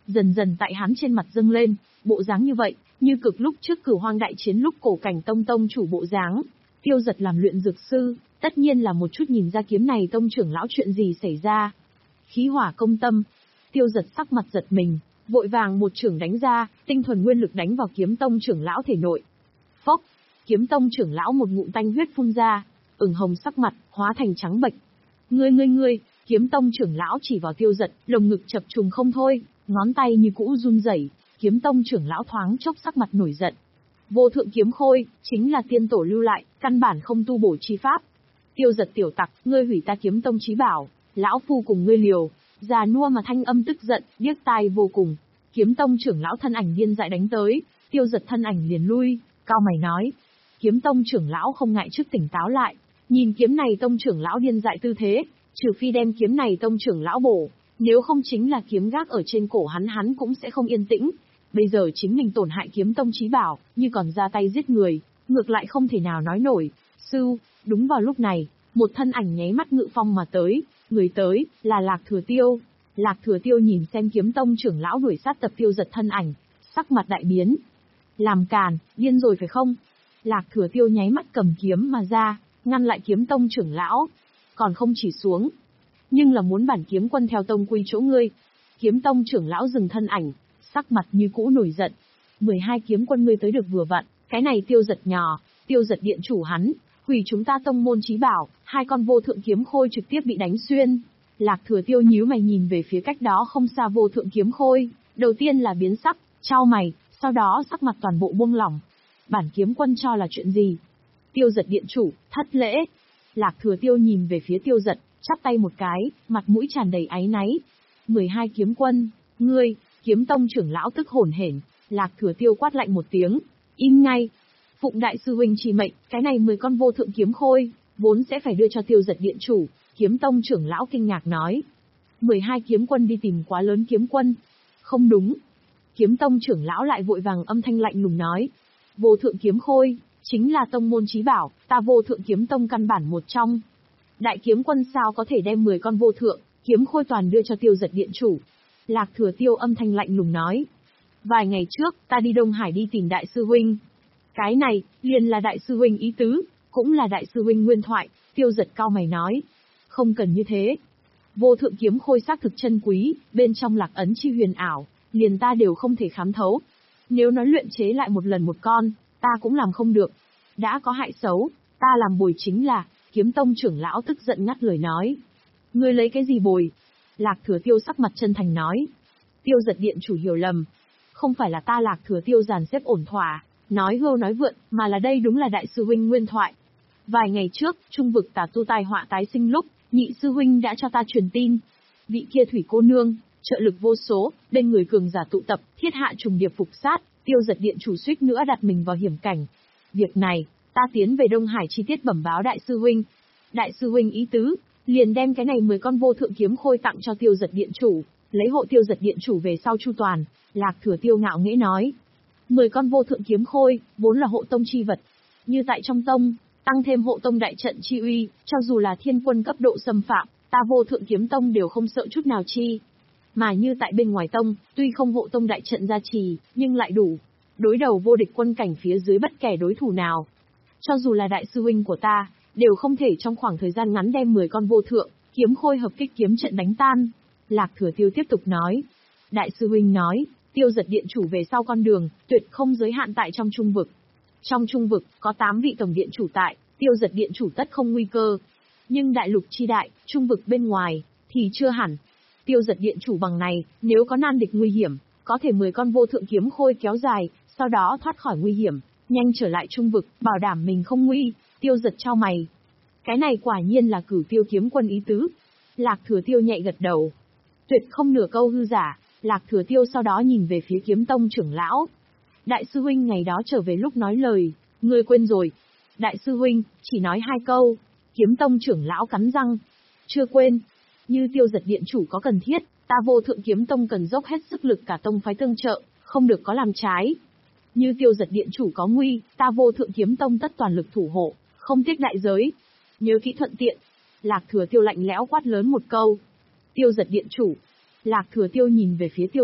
Dần dần tại hắn trên mặt dâng lên, bộ dáng như vậy, như cực lúc trước Cửu Hoang đại chiến lúc Cổ Cảnh Tông tông chủ bộ dáng. Tiêu Giật làm luyện dược sư, tất nhiên là một chút nhìn ra kiếm này tông trưởng lão chuyện gì xảy ra. Khí hỏa công tâm. Tiêu Giật sắc mặt giật mình, vội vàng một chưởng đánh ra, tinh thuần nguyên lực đánh vào kiếm tông trưởng lão thể nội. Phốc, kiếm tông trưởng lão một ngụm tanh huyết phun ra, ửng hồng sắc mặt, hóa thành trắng bệch. Ngươi ngươi ngươi, kiếm tông trưởng lão chỉ vào Tiêu Giật, lồng ngực chập trùng không thôi, ngón tay như cũ run rẩy. Kiếm tông trưởng lão thoáng chốc sắc mặt nổi giận. Vô thượng kiếm khôi, chính là tiên tổ lưu lại, căn bản không tu bổ chi pháp. Tiêu Giật tiểu tặc, ngươi hủy ta kiếm tông chí bảo, lão phu cùng ngươi liều. Già nua mà thanh âm tức giận, điếc tai vô cùng. Kiếm tông trưởng lão thân ảnh điên dại đánh tới, Tiêu Giật thân ảnh liền lui, cao mày nói. Kiếm tông trưởng lão không ngại trước tỉnh táo lại, nhìn kiếm này tông trưởng lão điên dại tư thế, trừ phi đem kiếm này tông trưởng lão bổ, nếu không chính là kiếm gác ở trên cổ hắn hắn cũng sẽ không yên tĩnh. Bây giờ chính mình tổn hại kiếm tông chí bảo, như còn ra tay giết người, ngược lại không thể nào nói nổi. Sư, đúng vào lúc này, một thân ảnh nháy mắt ngự phong mà tới, người tới, là Lạc Thừa Tiêu. Lạc Thừa Tiêu nhìn xem kiếm tông trưởng lão đuổi sát tập Tiêu Giật thân ảnh, sắc mặt đại biến. Làm càn, điên rồi phải không? Lạc Thừa Tiêu nháy mắt cầm kiếm mà ra, ngăn lại kiếm tông trưởng lão. Còn không chỉ xuống, nhưng là muốn bản kiếm quân theo tông quy chỗ ngươi. Kiếm tông trưởng lão dừng thân ảnh, sắc mặt như cũ nổi giận. mười hai kiếm quân ngươi tới được vừa vặn, cái này Tiêu Giật nhỏ, Tiêu Giật điện chủ hắn, hủy chúng ta tông môn chí bảo, hai con vô thượng kiếm khôi trực tiếp bị đánh xuyên. Lạc Thừa Tiêu nhíu mày nhìn về phía cách đó không xa vô thượng kiếm khôi, đầu tiên là biến sắc, chau mày, sau đó sắc mặt toàn bộ buông lỏng. Bản kiếm quân cho là chuyện gì? Tiêu Giật điện chủ, thất lễ. Lạc Thừa Tiêu nhìn về phía Tiêu Giật, chắp tay một cái, mặt mũi tràn đầy áy náy. mười hai kiếm quân, ngươi, kiếm tông trưởng lão tức hổn hển. Lạc Thừa Tiêu quát lạnh một tiếng, im ngay. Phụng đại sư huynh chỉ mệnh, cái này mười con vô thượng kiếm khôi, vốn sẽ phải đưa cho Tiêu Giật điện chủ. Kiếm tông trưởng lão kinh ngạc nói. mười hai kiếm quân đi tìm quá lớn kiếm quân. Không đúng. Kiếm tông trưởng lão lại vội vàng âm thanh lạnh lùng nói. Vô thượng kiếm khôi, chính là tông môn chí bảo, ta vô thượng kiếm tông căn bản một trong. Đại kiếm quân sao có thể đem mười con vô thượng kiếm khôi toàn đưa cho Tiêu Giật điện chủ? Lạc Thừa Tiêu âm thanh lạnh lùng nói. Vài ngày trước, ta đi Đông Hải đi tìm đại sư huynh. Cái này, liền là đại sư huynh ý tứ, cũng là đại sư huynh nguyên thoại. Tiêu Giật cao mày nói. Không cần như thế. Vô thượng kiếm khôi xác thực chân quý, bên trong lạc ấn chi huyền ảo, liền ta đều không thể khám thấu. Nếu nói luyện chế lại một lần một con, ta cũng làm không được. Đã có hại xấu, ta làm bồi chính là, kiếm tông trưởng lão tức giận ngắt lời nói. Ngươi lấy cái gì bồi? Lạc Thừa Tiêu sắc mặt chân thành nói. Tiêu Giật điện chủ hiểu lầm. Không phải là ta Lạc Thừa Tiêu dàn xếp ổn thỏa, nói hưu nói vượn, mà là đây đúng là đại sư huynh nguyên thoại. Vài ngày trước, trung vực tà tu tai họa tái sinh lúc, nhị sư huynh đã cho ta truyền tin. Vị kia thủy cô nương, trợ lực vô số, bên người cường giả tụ tập, thiết hạ trùng điệp phục sát, Tiêu Giật điện chủ suýt nữa đặt mình vào hiểm cảnh. Việc này, ta tiến về Đông Hải chi tiết bẩm báo đại sư huynh. Đại sư huynh ý tứ, liền đem cái này mười con vô thượng kiếm khôi tặng cho Tiêu Giật điện chủ, lấy hộ Tiêu Giật điện chủ về sau chu toàn. Lạc Thừa Tiêu ngạo nghễ nói. mười con vô thượng kiếm khôi, vốn là hộ tông chi vật. Như tại trong tông, tăng thêm hộ tông đại trận chi uy, cho dù là thiên quân cấp độ xâm phạm, ta vô thượng kiếm tông đều không sợ chút nào chi. Mà như tại bên ngoài tông, tuy không hộ tông đại trận gia trì, nhưng lại đủ đối đầu vô địch quân cảnh phía dưới bất kể đối thủ nào. Cho dù là đại sư huynh của ta, đều không thể trong khoảng thời gian ngắn đem mười con vô thượng kiếm khôi hợp kích kiếm trận đánh tan. Lạc Thừa Tiêu tiếp tục nói. Đại sư huynh nói, Tiêu Giật điện chủ về sau con đường, tuyệt không giới hạn tại trong trung vực. Trong trung vực, có tám vị tổng điện chủ tại, Tiêu Giật điện chủ tất không nguy cơ. Nhưng đại lục chi đại, trung vực bên ngoài, thì chưa hẳn. Tiêu Giật điện chủ bằng này, nếu có nan địch nguy hiểm, có thể mười con vô thượng kiếm khôi kéo dài, sau đó thoát khỏi nguy hiểm, nhanh trở lại trung vực, bảo đảm mình không nguy. Tiêu Giật chau mày. Cái này quả nhiên là Cửu Tiêu kiếm quân ý tứ. Lạc Thừa Tiêu nhẹ gật đầu. Tuyệt không nửa câu hư giả. Lạc Thừa Tiêu sau đó nhìn về phía kiếm tông trưởng lão. Đại sư huynh ngày đó trở về lúc nói lời, ngươi quên rồi. Đại sư huynh, chỉ nói hai câu. Kiếm tông trưởng lão cắn răng. Chưa quên. Như Tiêu Giật điện chủ có cần thiết, ta vô thượng kiếm tông cần dốc hết sức lực cả tông phái tương trợ, không được có làm trái. Như Tiêu Giật điện chủ có nguy, ta vô thượng kiếm tông tất toàn lực thủ hộ, không tiếc đại giới. Nhớ kỹ thuận tiện. Lạc Thừa Tiêu lạnh lẽo quát lớn một câu. Tiêu Giật điện chủ. Lạc Thừa Tiêu nhìn về phía Tiêu Giật,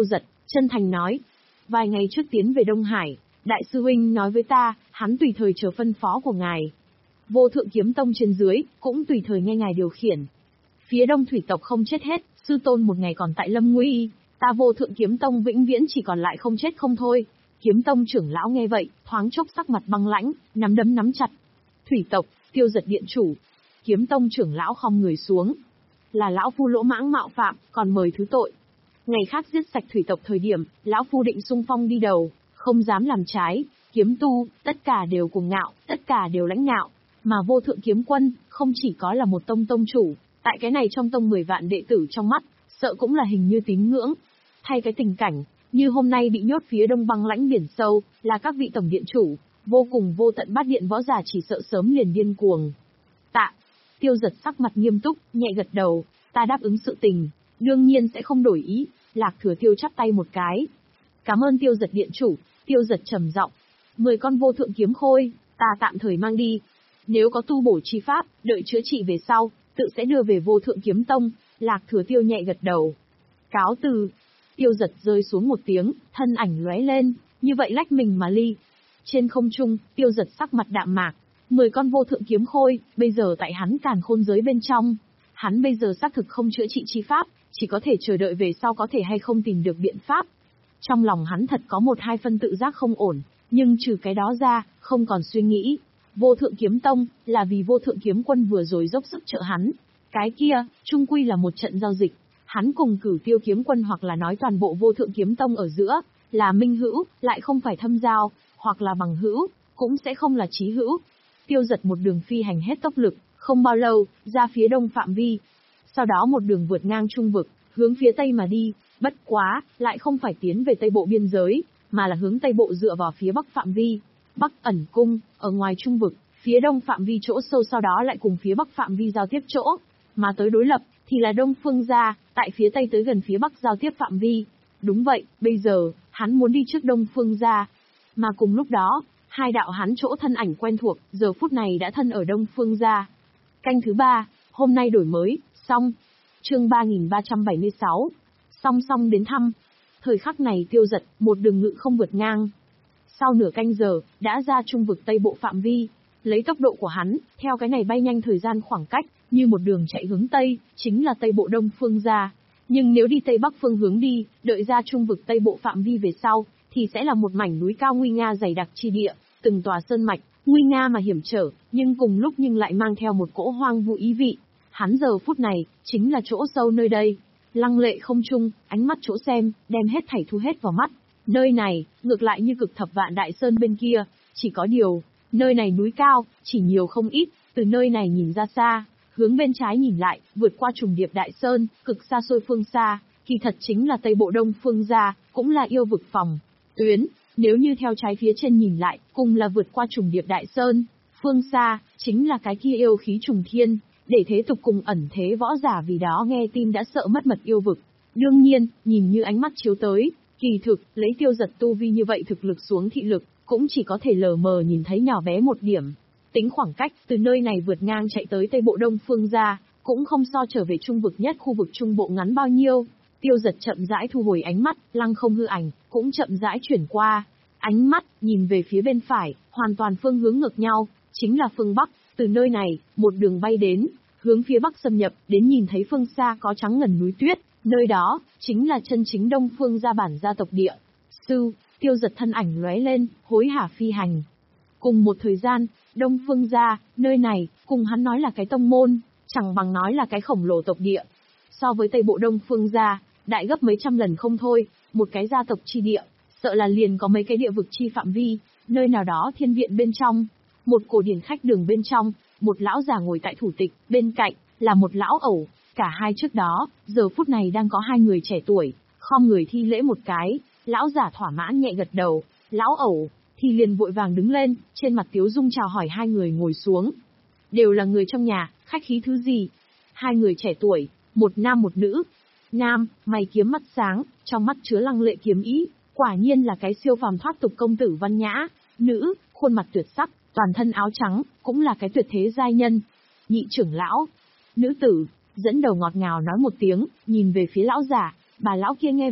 chân thành nói. Vài ngày trước tiến về Đông Hải, đại sư huynh nói với ta, hắn tùy thời chờ phân phó của ngài. Vô Thượng Kiếm Tông trên dưới, cũng tùy thời nghe ngài điều khiển. Phía Đông thủy tộc không chết hết, sư tôn một ngày còn tại lâm nguy, ta Vô Thượng Kiếm Tông vĩnh viễn chỉ còn lại không chết không thôi. Kiếm Tông trưởng lão nghe vậy, thoáng chốc sắc mặt băng lãnh, nắm đấm nắm chặt. Thủy tộc, Tiêu Giật điện chủ. Kiếm Tông trưởng lão khom người xuống. Là lão phu lỗ mãng mạo phạm, còn mời thứ tội. Ngày khác giết sạch thủy tộc thời điểm, lão phu định xung phong đi đầu, không dám làm trái. Kiếm tu, tất cả đều cuồng ngạo, tất cả đều lãnh ngạo. Mà Vô Thượng Kiếm Quân, không chỉ có là một tông tông chủ, tại cái này trong tông mười vạn đệ tử trong mắt, sợ cũng là hình như tín ngưỡng. Thay cái tình cảnh, như hôm nay bị nhốt phía đông băng lãnh biển sâu, là các vị tổng điện chủ, vô cùng vô tận bát điện võ giả chỉ sợ sớm liền điên cuồng. Tạ, Tiêu Giật sắc mặt nghiêm túc, nhẹ gật đầu, ta đáp ứng sự tình, đương nhiên sẽ không đổi ý. Lạc Thừa Tiêu chắp tay một cái. Cảm ơn Tiêu Giật điện chủ. Tiêu Giật trầm giọng, mười con vô thượng kiếm khôi, ta tạm thời mang đi. Nếu có tu bổ chi pháp, đợi chữa trị về sau, tự sẽ đưa về Vô Thượng Kiếm Tông. Lạc Thừa Tiêu nhẹ gật đầu. Cáo từ. Tiêu Giật rơi xuống một tiếng, thân ảnh lóe lên, như vậy lách mình mà ly. Trên không trung, Tiêu Giật sắc mặt đạm mạc. Mười con vô thượng kiếm khôi, bây giờ tại hắn càn khôn giới bên trong. Hắn bây giờ xác thực không chữa trị chi pháp, chỉ có thể chờ đợi về sau có thể hay không tìm được biện pháp. Trong lòng hắn thật có một hai phân tự giác không ổn, nhưng trừ cái đó ra, không còn suy nghĩ. Vô Thượng Kiếm Tông, là vì Vô Thượng Kiếm Quân vừa rồi dốc sức trợ hắn. Cái kia, chung quy là một trận giao dịch. Hắn cùng Cửu Tiêu Kiếm Quân hoặc là nói toàn bộ Vô Thượng Kiếm Tông ở giữa, là minh hữu, lại không phải thâm giao, hoặc là bằng hữu, cũng sẽ không là chí hữu. Tiêu Giật một đường phi hành hết tốc lực, không bao lâu, ra phía đông phạm vi. Sau đó một đường vượt ngang trung vực, hướng phía tây mà đi, bất quá, lại không phải tiến về tây bộ biên giới, mà là hướng tây bộ dựa vào phía bắc phạm vi. Bắc ẩn cung, ở ngoài trung vực, phía đông phạm vi chỗ sâu sau đó lại cùng phía bắc phạm vi giao tiếp chỗ, mà tới đối lập, thì là đông phương gia, tại phía tây tới gần phía bắc giao tiếp phạm vi. Đúng vậy, bây giờ, hắn muốn đi trước đông phương gia. Mà cùng lúc đó, hai đạo hắn chỗ thân ảnh quen thuộc, giờ phút này đã thân ở đông phương gia. Canh thứ ba, hôm nay đổi mới, xong. Chương ba nghìn ba trăm bảy mươi sáu. Song song đến thăm. Thời khắc này Tiêu Giật, một đường ngự không vượt ngang. Sau nửa canh giờ, đã ra trung vực tây bộ phạm vi. Lấy tốc độ của hắn, theo cái này bay nhanh thời gian khoảng cách, như một đường chạy hướng tây, chính là tây bộ đông phương gia. Nhưng nếu đi tây bắc phương hướng đi, đợi ra trung vực tây bộ phạm vi về sau, thì sẽ là một mảnh núi cao nguy nga dày đặc chi địa, từng tòa sơn mạch, nguy nga mà hiểm trở, nhưng cùng lúc nhưng lại mang theo một cỗ hoang vu ý vị. Hắn giờ phút này, chính là chỗ sâu nơi đây. Lăng lệ không trung, ánh mắt chỗ xem, đem hết thảy thu hết vào mắt. Nơi này, ngược lại như cực thập vạn đại sơn bên kia, chỉ có điều, nơi này núi cao, chỉ nhiều không ít, từ nơi này nhìn ra xa, hướng bên trái nhìn lại, vượt qua trùng điệp đại sơn, cực xa xôi phương xa, kỳ thật chính là tây bộ đông phương gia, cũng là yêu vực phòng tuyến. Nếu như theo trái phía trên nhìn lại, cùng là vượt qua trùng điệp đại sơn, phương xa, chính là cái kia yêu khí trùng thiên, để thế tục cùng ẩn thế võ giả vì đó nghe tin đã sợ mất mật yêu vực. Đương nhiên, nhìn như ánh mắt chiếu tới, kỳ thực, lấy Tiêu Giật tu vi như vậy thực lực xuống thị lực, cũng chỉ có thể lờ mờ nhìn thấy nhỏ bé một điểm. Tính khoảng cách, từ nơi này vượt ngang chạy tới tây bộ đông phương ra, cũng không so trở về trung vực nhất khu vực trung bộ ngắn bao nhiêu. Tiêu Giật chậm rãi thu hồi ánh mắt, lăng không hư ảnh, cũng chậm rãi chuyển qua. Ánh mắt, nhìn về phía bên phải, hoàn toàn phương hướng ngược nhau, chính là phương Bắc, từ nơi này, một đường bay đến, hướng phía Bắc xâm nhập, đến nhìn thấy phương xa có trắng ngần núi tuyết, nơi đó, chính là chân chính đông phương gia bản gia tộc địa. Sư, Tiêu Giật thân ảnh lóe lên, hối hả phi hành. Cùng một thời gian, đông phương gia, nơi này, cùng hắn nói là cái tông môn, chẳng bằng nói là cái khổng lồ tộc địa. So với tây bộ đông phương gia, đại gấp mấy trăm lần không thôi, một cái gia tộc chi địa, sợ là liền có mấy cái địa vực chi phạm vi, nơi nào đó thiên viện bên trong, một cổ điển khách đường bên trong, một lão già ngồi tại thủ tịch, bên cạnh, là một lão ẩu, cả hai trước đó, giờ phút này đang có hai người trẻ tuổi, khom người thi lễ một cái, lão già thỏa mãn nhẹ gật đầu, lão ẩu, thì liền vội vàng đứng lên, trên mặt tiếu dung chào hỏi hai người ngồi xuống. Đều là người trong nhà, khách khí thứ gì? Hai người trẻ tuổi, một nam một nữ. Nam, mày kiếm mắt sáng, trong mắt chứa lăng lệ kiếm ý, quả nhiên là cái siêu phàm thoát tục công tử văn nhã. Nữ, khuôn mặt tuyệt sắc, toàn thân áo trắng, cũng là cái tuyệt thế giai nhân. Nhị trưởng lão. Nữ tử, dẫn đầu ngọt ngào nói một tiếng, nhìn về phía lão giả, bà lão kia nghe vậy,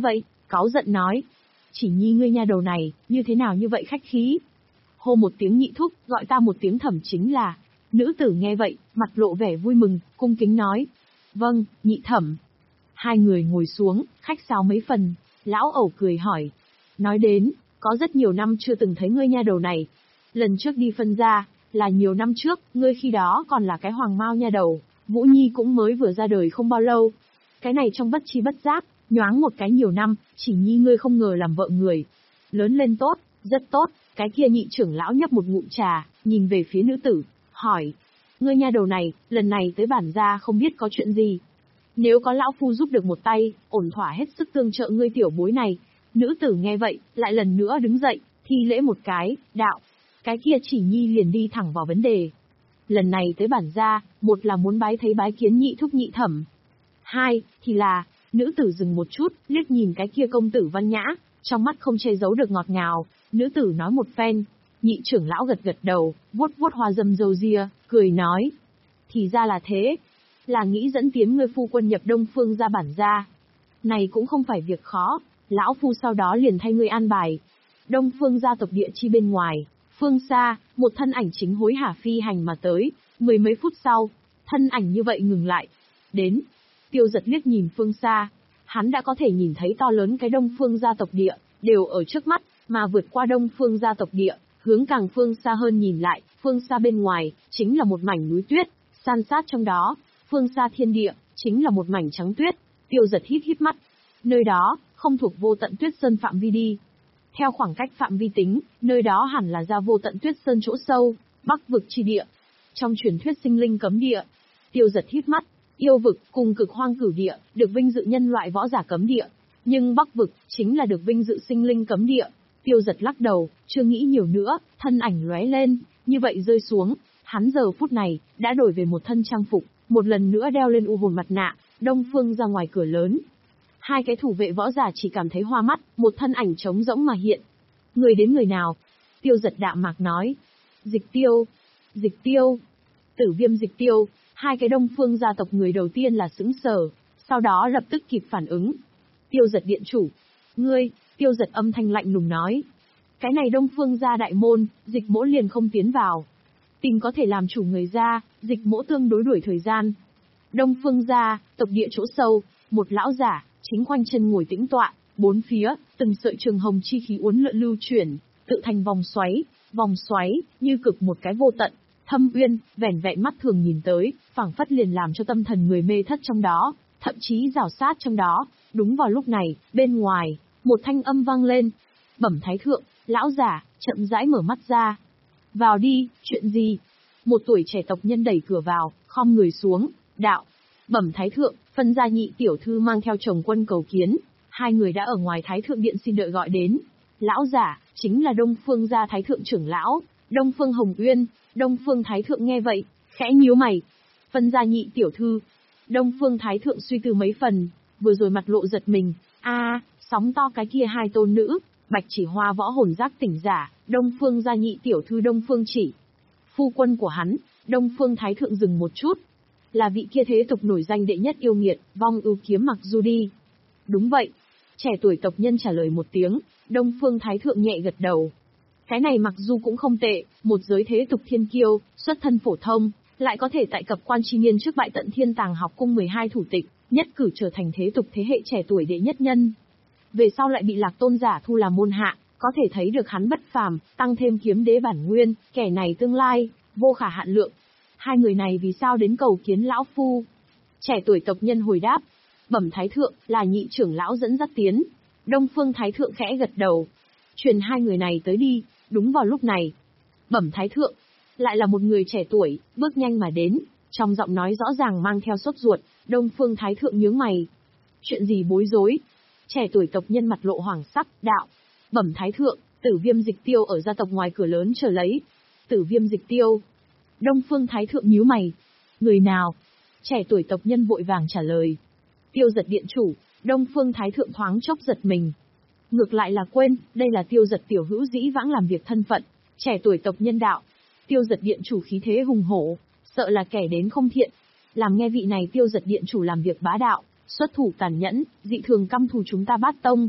cáu giận nói. Chỉ nhi ngươi nha đầu này, như thế nào như vậy khách khí? Hô một tiếng nhị thúc, gọi ta một tiếng thẩm chính là. Nữ tử nghe vậy, mặt lộ vẻ vui mừng, cung kính nói. Vâng, nhị thẩm. Hai người ngồi xuống, khách sáo mấy phần, lão ẩu cười hỏi. Nói đến, có rất nhiều năm chưa từng thấy ngươi nha đầu này. Lần trước đi phân ra, là nhiều năm trước, ngươi khi đó còn là cái hoàng mao nha đầu, Vũ Nhi cũng mới vừa ra đời không bao lâu. Cái này trong bất chi bất giác, nhoáng một cái nhiều năm, chỉ nhi ngươi không ngờ làm vợ người. Lớn lên tốt, rất tốt, cái kia nhị trưởng lão nhấp một ngụm trà, nhìn về phía nữ tử, hỏi. Ngươi nha đầu này, lần này tới bản gia không biết có chuyện gì. Nếu có lão phu giúp được một tay, ổn thỏa hết sức tương trợ ngươi tiểu bối này. Nữ tử nghe vậy, lại lần nữa đứng dậy, thi lễ một cái, đạo. Cái kia chỉ nhi liền đi thẳng vào vấn đề. Lần này tới bản gia, một là muốn bái thấy bái kiến nhị thúc nhị thẩm. Hai, thì là, nữ tử dừng một chút, liếc nhìn cái kia công tử văn nhã, trong mắt không che giấu được ngọt ngào, nữ tử nói một phen. Nhị trưởng lão gật gật đầu, vuốt vuốt hoa dâm râu ria, cười nói. Thì ra là thế, là nghĩ dẫn tiến ngươi phu quân nhập Đông Phương ra bản gia. Này cũng không phải việc khó, lão phu sau đó liền thay ngươi an bài. Đông Phương gia tộc địa chi bên ngoài, phương xa, một thân ảnh chính hối hả phi hành mà tới, mười mấy phút sau, thân ảnh như vậy ngừng lại. Đến, Tiêu Giật liếc nhìn phương xa, hắn đã có thể nhìn thấy to lớn cái Đông Phương gia tộc địa, đều ở trước mắt, mà vượt qua Đông Phương gia tộc địa, hướng càng phương xa hơn nhìn lại, phương xa bên ngoài, chính là một mảnh núi tuyết, san sát trong đó, phương xa thiên địa, chính là một mảnh trắng tuyết. Tiêu Giật hít hít mắt, nơi đó, không thuộc vô tận tuyết sơn phạm vi đi. Theo khoảng cách phạm vi tính, nơi đó hẳn là ra vô tận tuyết sơn chỗ sâu, bắc vực chi địa. Trong truyền thuyết sinh linh cấm địa, Tiêu Giật hít mắt, yêu vực cùng cực hoang cửu địa, được vinh dự nhân loại võ giả cấm địa. Nhưng bắc vực, chính là được vinh dự sinh linh cấm địa. Tiêu Giật lắc đầu, chưa nghĩ nhiều nữa, thân ảnh lóe lên, như vậy rơi xuống. Hắn giờ phút này, đã đổi về một thân trang phục, một lần nữa đeo lên u hồn mặt nạ, Đông Phương ra ngoài cửa lớn. Hai cái thủ vệ võ giả chỉ cảm thấy hoa mắt, một thân ảnh trống rỗng mà hiện. Người đến người nào? Tiêu Giật đạm mạc nói. Dịch Tiêu. Dịch Tiêu. Tử Viêm Dịch Tiêu. Hai cái Đông Phương gia tộc người đầu tiên là sững sờ, sau đó lập tức kịp phản ứng. Tiêu Giật điện chủ. Ngươi, Tiêu Giật âm thanh lạnh lùng nói. Cái này Đông Phương gia đại môn, Dịch Mỗ liền không tiến vào. Tìm có thể làm chủ người ra, Dịch Mỗ tương đối đuổi thời gian. Đông Phương gia, tộc địa chỗ sâu, một lão giả, chính khoanh chân ngồi tĩnh tọa, bốn phía, từng sợi trường hồng chi khí uốn lượn lưu chuyển, tự thành vòng xoáy, vòng xoáy, như cực một cái vô tận, thâm uyên, vẻn vẹn mắt thường nhìn tới, phảng phất liền làm cho tâm thần người mê thất trong đó, thậm chí rào sát trong đó. Đúng vào lúc này, bên ngoài, một thanh âm vang lên. Bẩm thái thượng, lão giả, chậm rãi mở mắt ra. Vào đi, chuyện gì? Một tuổi trẻ tộc nhân đẩy cửa vào, khom người xuống, đạo. Bẩm thái thượng, phân gia nhị tiểu thư mang theo chồng quân cầu kiến. Hai người đã ở ngoài thái thượng điện xin đợi gọi đến. Lão giả, chính là Đông Phương gia thái thượng trưởng lão, Đông Phương Hồng Uyên. Đông Phương thái thượng nghe vậy, khẽ nhíu mày. Phân gia nhị tiểu thư. Đông Phương thái thượng suy tư mấy phần, vừa rồi mặt lộ giật mình. A, à, sóng to cái kia hai tôn nữ, Bạch Chỉ Hoa võ hồn giác tỉnh giả, Đông Phương gia nhị tiểu thư Đông Phương Chỉ. Phu quân của hắn, Đông Phương thái thượng dừng một chút. Là vị kia thế tục nổi danh đệ nhất yêu nghiệt, Vong Ưu Kiếm Mặc Du đi. Đúng vậy. Trẻ tuổi tộc nhân trả lời một tiếng, Đông Phương thái thượng nhẹ gật đầu. Cái này Mặc Du cũng không tệ, một giới thế tục thiên kiêu, xuất thân phổ thông, lại có thể tại cập quan chi niên trước bại tận Thiên Tàng học cung mười hai thủ tịch, nhất cử trở thành thế tục thế hệ trẻ tuổi đệ nhất nhân. Về sau lại bị Lạc Tôn giả thu làm môn hạ, có thể thấy được hắn bất phàm, tăng thêm kiếm đế bản nguyên, kẻ này tương lai, vô khả hạn lượng. Hai người này vì sao đến cầu kiến lão phu? Trẻ tuổi tộc nhân hồi đáp. Bẩm thái thượng, là nhị trưởng lão dẫn dắt tiến. Đông Phương thái thượng khẽ gật đầu. Truyền hai người này tới đi. Đúng vào lúc này. Bẩm thái thượng, lại là một người trẻ tuổi, bước nhanh mà đến. Trong giọng nói rõ ràng mang theo sốt ruột. Đông Phương thái thượng nhướng mày. Chuyện gì bối rối? Trẻ tuổi tộc nhân mặt lộ hoảng sắc, đạo. Bẩm thái thượng, Tử Viêm Dịch Tiêu ở gia tộc ngoài cửa lớn chờ lấy. Tử Viêm Dịch Tiêu. Đông Phương thái thượng nhíu mày. Người nào? Trẻ tuổi tộc nhân vội vàng trả lời. Tiêu Giật điện chủ. Đông Phương thái thượng thoáng chốc giật mình. Ngược lại là quên, đây là Tiêu Giật tiểu hữu dĩ vãng làm việc thân phận. Trẻ tuổi tộc nhân đạo. Tiêu Giật điện chủ khí thế hùng hổ, sợ là kẻ đến không thiện. Làm nghe vị này Tiêu Giật điện chủ làm việc bá đạo, xuất thủ tàn nhẫn, dị thường căm thù chúng ta Bát tông.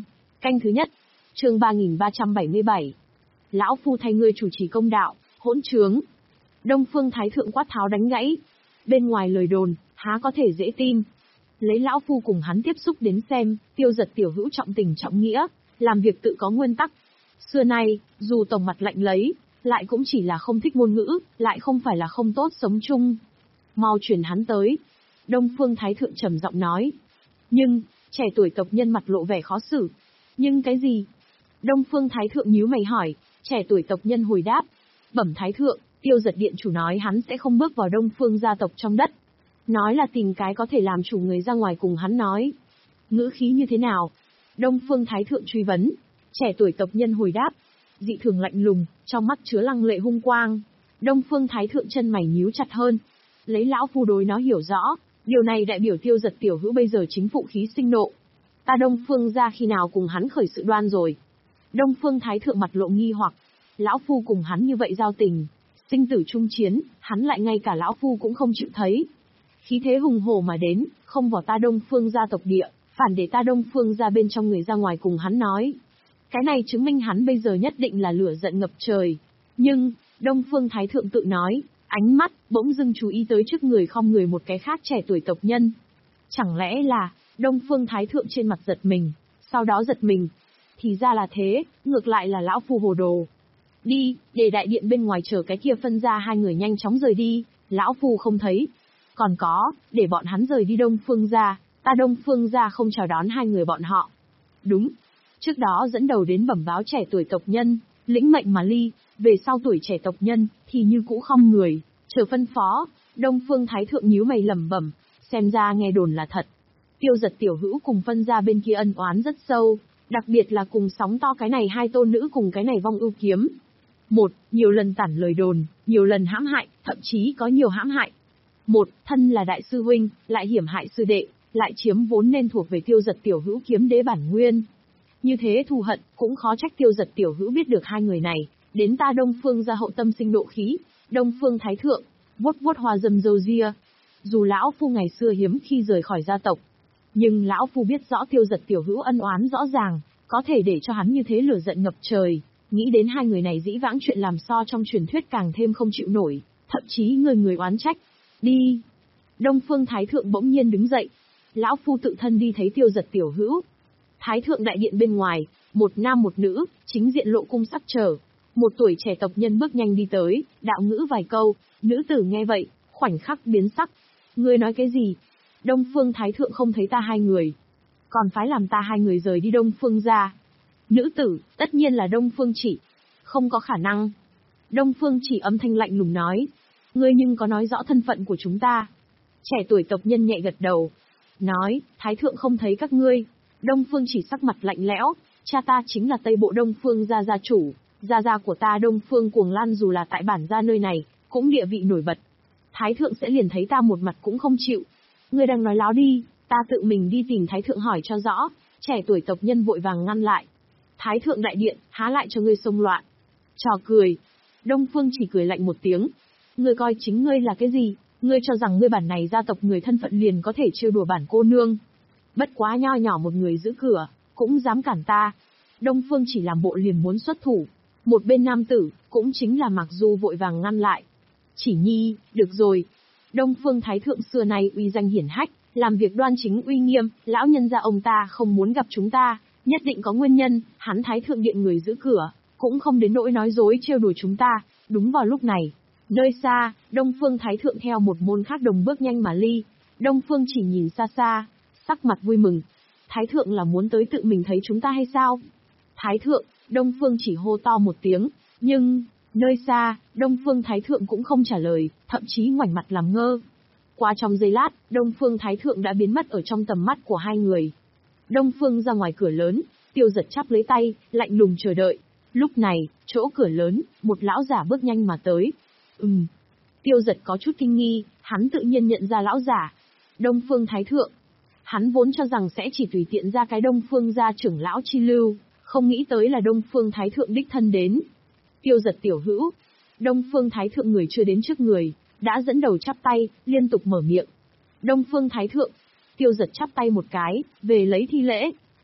Canh thứ nhất. Chương ba nghìn ba trăm bảy mươi bảy. Lão phu thay ngươi chủ trì công đạo, hỗn trướng. Đông Phương Thái Thượng quát tháo đánh gãy. Bên ngoài lời đồn, há có thể dễ tin. Lấy lão phu cùng hắn tiếp xúc đến xem, Tiêu Giật tiểu hữu trọng tình trọng nghĩa, làm việc tự có nguyên tắc. Xưa nay, dù tổng mặt lạnh lấy, lại cũng chỉ là không thích ngôn ngữ, lại không phải là không tốt sống chung. Mau chuyển hắn tới. Đông Phương Thái Thượng trầm giọng nói. Nhưng, trẻ tuổi tộc nhân mặt lộ vẻ khó xử. Nhưng cái gì? Đông Phương Thái Thượng nhíu mày hỏi, trẻ tuổi tộc nhân hồi đáp. Bẩm Thái Thượng, Tiêu Giật điện chủ nói hắn sẽ không bước vào Đông Phương gia tộc trong đất. Nói là tìm cái có thể làm chủ người ra ngoài cùng hắn nói. Ngữ khí như thế nào? Đông Phương Thái Thượng truy vấn. Trẻ tuổi tộc nhân hồi đáp. Dị thường lạnh lùng, trong mắt chứa lăng lệ hung quang. Đông Phương Thái Thượng chân mày nhíu chặt hơn. Lấy lão phu đối nó hiểu rõ, điều này đại biểu Tiêu Giật tiểu hữu bây giờ chính phụ khí sinh nộ. Ta Đông Phương gia khi nào cùng hắn khởi sự đoan rồi? Đông Phương Thái Thượng mặt lộ nghi hoặc. Lão phu cùng hắn như vậy giao tình, sinh tử chung chiến, hắn lại ngay cả lão phu cũng không chịu thấy. Khí thế hùng hổ mà đến, không vào ta Đông Phương gia tộc địa, phản để ta Đông Phương gia bên trong người ra ngoài cùng hắn nói. Cái này chứng minh hắn bây giờ nhất định là lửa giận ngập trời. Nhưng, Đông Phương Thái Thượng tự nói, ánh mắt bỗng dưng chú ý tới trước người không người một cái khác trẻ tuổi tộc nhân. Chẳng lẽ là, Đông Phương Thái Thượng trên mặt giật mình, sau đó giật mình. Thì ra là thế, ngược lại là lão phu hồ đồ. Đi, để đại điện bên ngoài chờ cái kia phân ra hai người nhanh chóng rời đi, lão phu không thấy. Còn có, để bọn hắn rời đi Đông Phương gia, ta Đông Phương gia không chào đón hai người bọn họ. Đúng. Trước đó dẫn đầu đến bẩm báo trẻ tuổi tộc nhân, lĩnh mệnh mà ly, về sau tuổi trẻ tộc nhân, thì như cũ không người, chờ phân phó. Đông Phương Thái Thượng nhíu mày lẩm bẩm, xem ra nghe đồn là thật. Tiêu Giật tiểu hữu cùng phân gia bên kia ân oán rất sâu, đặc biệt là cùng sóng to cái này hai tôn nữ cùng cái này vong ưu kiếm. Một, nhiều lần tản lời đồn, nhiều lần hãm hại, thậm chí có nhiều hãm hại. Một, thân là đại sư huynh, lại hiểm hại sư đệ, lại chiếm vốn nên thuộc về Tiêu Giật tiểu hữu kiếm đế bản nguyên. Như thế thù hận, cũng khó trách Tiêu Giật tiểu hữu biết được hai người này, đến ta Đông Phương gia hậu tâm sinh độ khí. Đông Phương Thái Thượng, vuốt vuốt hoa dâm râu ria. Dù lão phu ngày xưa hiếm khi rời khỏi gia tộc, nhưng lão phu biết rõ Tiêu Giật tiểu hữu ân oán rõ ràng, có thể để cho hắn như thế lửa giận ngập trời. Nghĩ đến hai người này dĩ vãng chuyện làm so trong truyền thuyết càng thêm không chịu nổi, thậm chí người người oán trách. Đi. Đông Phương Thái Thượng bỗng nhiên đứng dậy. Lão phu tự thân đi thấy Tiêu Giật tiểu hữu. Thái Thượng đại điện bên ngoài, một nam một nữ, chính diện lộ cung sắc trở. Một tuổi trẻ tộc nhân bước nhanh đi tới, đạo ngữ vài câu, nữ tử nghe vậy, khoảnh khắc biến sắc. Ngươi nói cái gì? Đông Phương Thái Thượng không thấy ta hai người, còn phái làm ta hai người rời đi Đông Phương gia. Nữ tử, tất nhiên là Đông Phương Chỉ. Không có khả năng. Đông Phương Chỉ âm thanh lạnh lùng nói. Ngươi nhưng có nói rõ thân phận của chúng ta? Trẻ tuổi tộc nhân nhẹ gật đầu. Nói, Thái Thượng không thấy các ngươi. Đông Phương Chỉ sắc mặt lạnh lẽo. Cha ta chính là Tây Bộ Đông Phương gia gia chủ. Gia gia của ta Đông Phương Cuồng Lan dù là tại bản gia nơi này, cũng địa vị nổi bật. Thái Thượng sẽ liền thấy ta một mặt cũng không chịu. Ngươi đang nói láo đi, ta tự mình đi tìm Thái Thượng hỏi cho rõ. Trẻ tuổi tộc nhân vội vàng ngăn lại. Thái Thượng đại điện, há lại cho ngươi xông loạn. Trò cười. Đông Phương Chỉ cười lạnh một tiếng. Ngươi coi chính ngươi là cái gì? Ngươi cho rằng ngươi bản này gia tộc người thân phận liền có thể trêu đùa bản cô nương. Bất quá nho nhỏ một người giữ cửa, cũng dám cản ta. Đông Phương Chỉ làm bộ liền muốn xuất thủ. Một bên nam tử, cũng chính là Mạc Du vội vàng ngăn lại. Chỉ nhi, được rồi. Đông Phương Thái Thượng xưa nay uy danh hiển hách, làm việc đoan chính uy nghiêm, lão nhân gia ông ta không muốn gặp chúng ta, nhất định có nguyên nhân, hắn Thái Thượng điện người giữ cửa, cũng không đến nỗi nói dối trêu đùa chúng ta. Đúng vào lúc này, nơi xa, Đông Phương Thái Thượng theo một môn khác đồng bước nhanh mà ly. Đông Phương Chỉ nhìn xa xa, sắc mặt vui mừng. Thái Thượng là muốn tới tự mình thấy chúng ta hay sao? Thái Thượng, Đông Phương Chỉ hô to một tiếng, nhưng, nơi xa, Đông Phương Thái Thượng cũng không trả lời, thậm chí ngoảnh mặt làm ngơ. Qua trong giây lát, Đông Phương Thái Thượng đã biến mất ở trong tầm mắt của hai người. Đông Phương ra ngoài cửa lớn, Tiêu Giật chắp lấy tay, lạnh lùng chờ đợi. Lúc này, chỗ cửa lớn, một lão giả bước nhanh mà tới. Ừm. Tiêu Giật có chút kinh nghi, hắn tự nhiên nhận ra lão giả. Đông Phương Thái Thượng. Hắn vốn cho rằng sẽ chỉ tùy tiện ra cái Đông Phương gia trưởng lão chi lưu, không nghĩ tới là Đông Phương Thái Thượng đích thân đến. Tiêu Giật tiểu hữu. Đông Phương Thái Thượng người chưa đến trước người, đã dẫn đầu chắp tay, liên tục mở miệng. Đông Phương Thái Thượng. Tiêu Giật chắp tay một cái, về lấy thi lễ.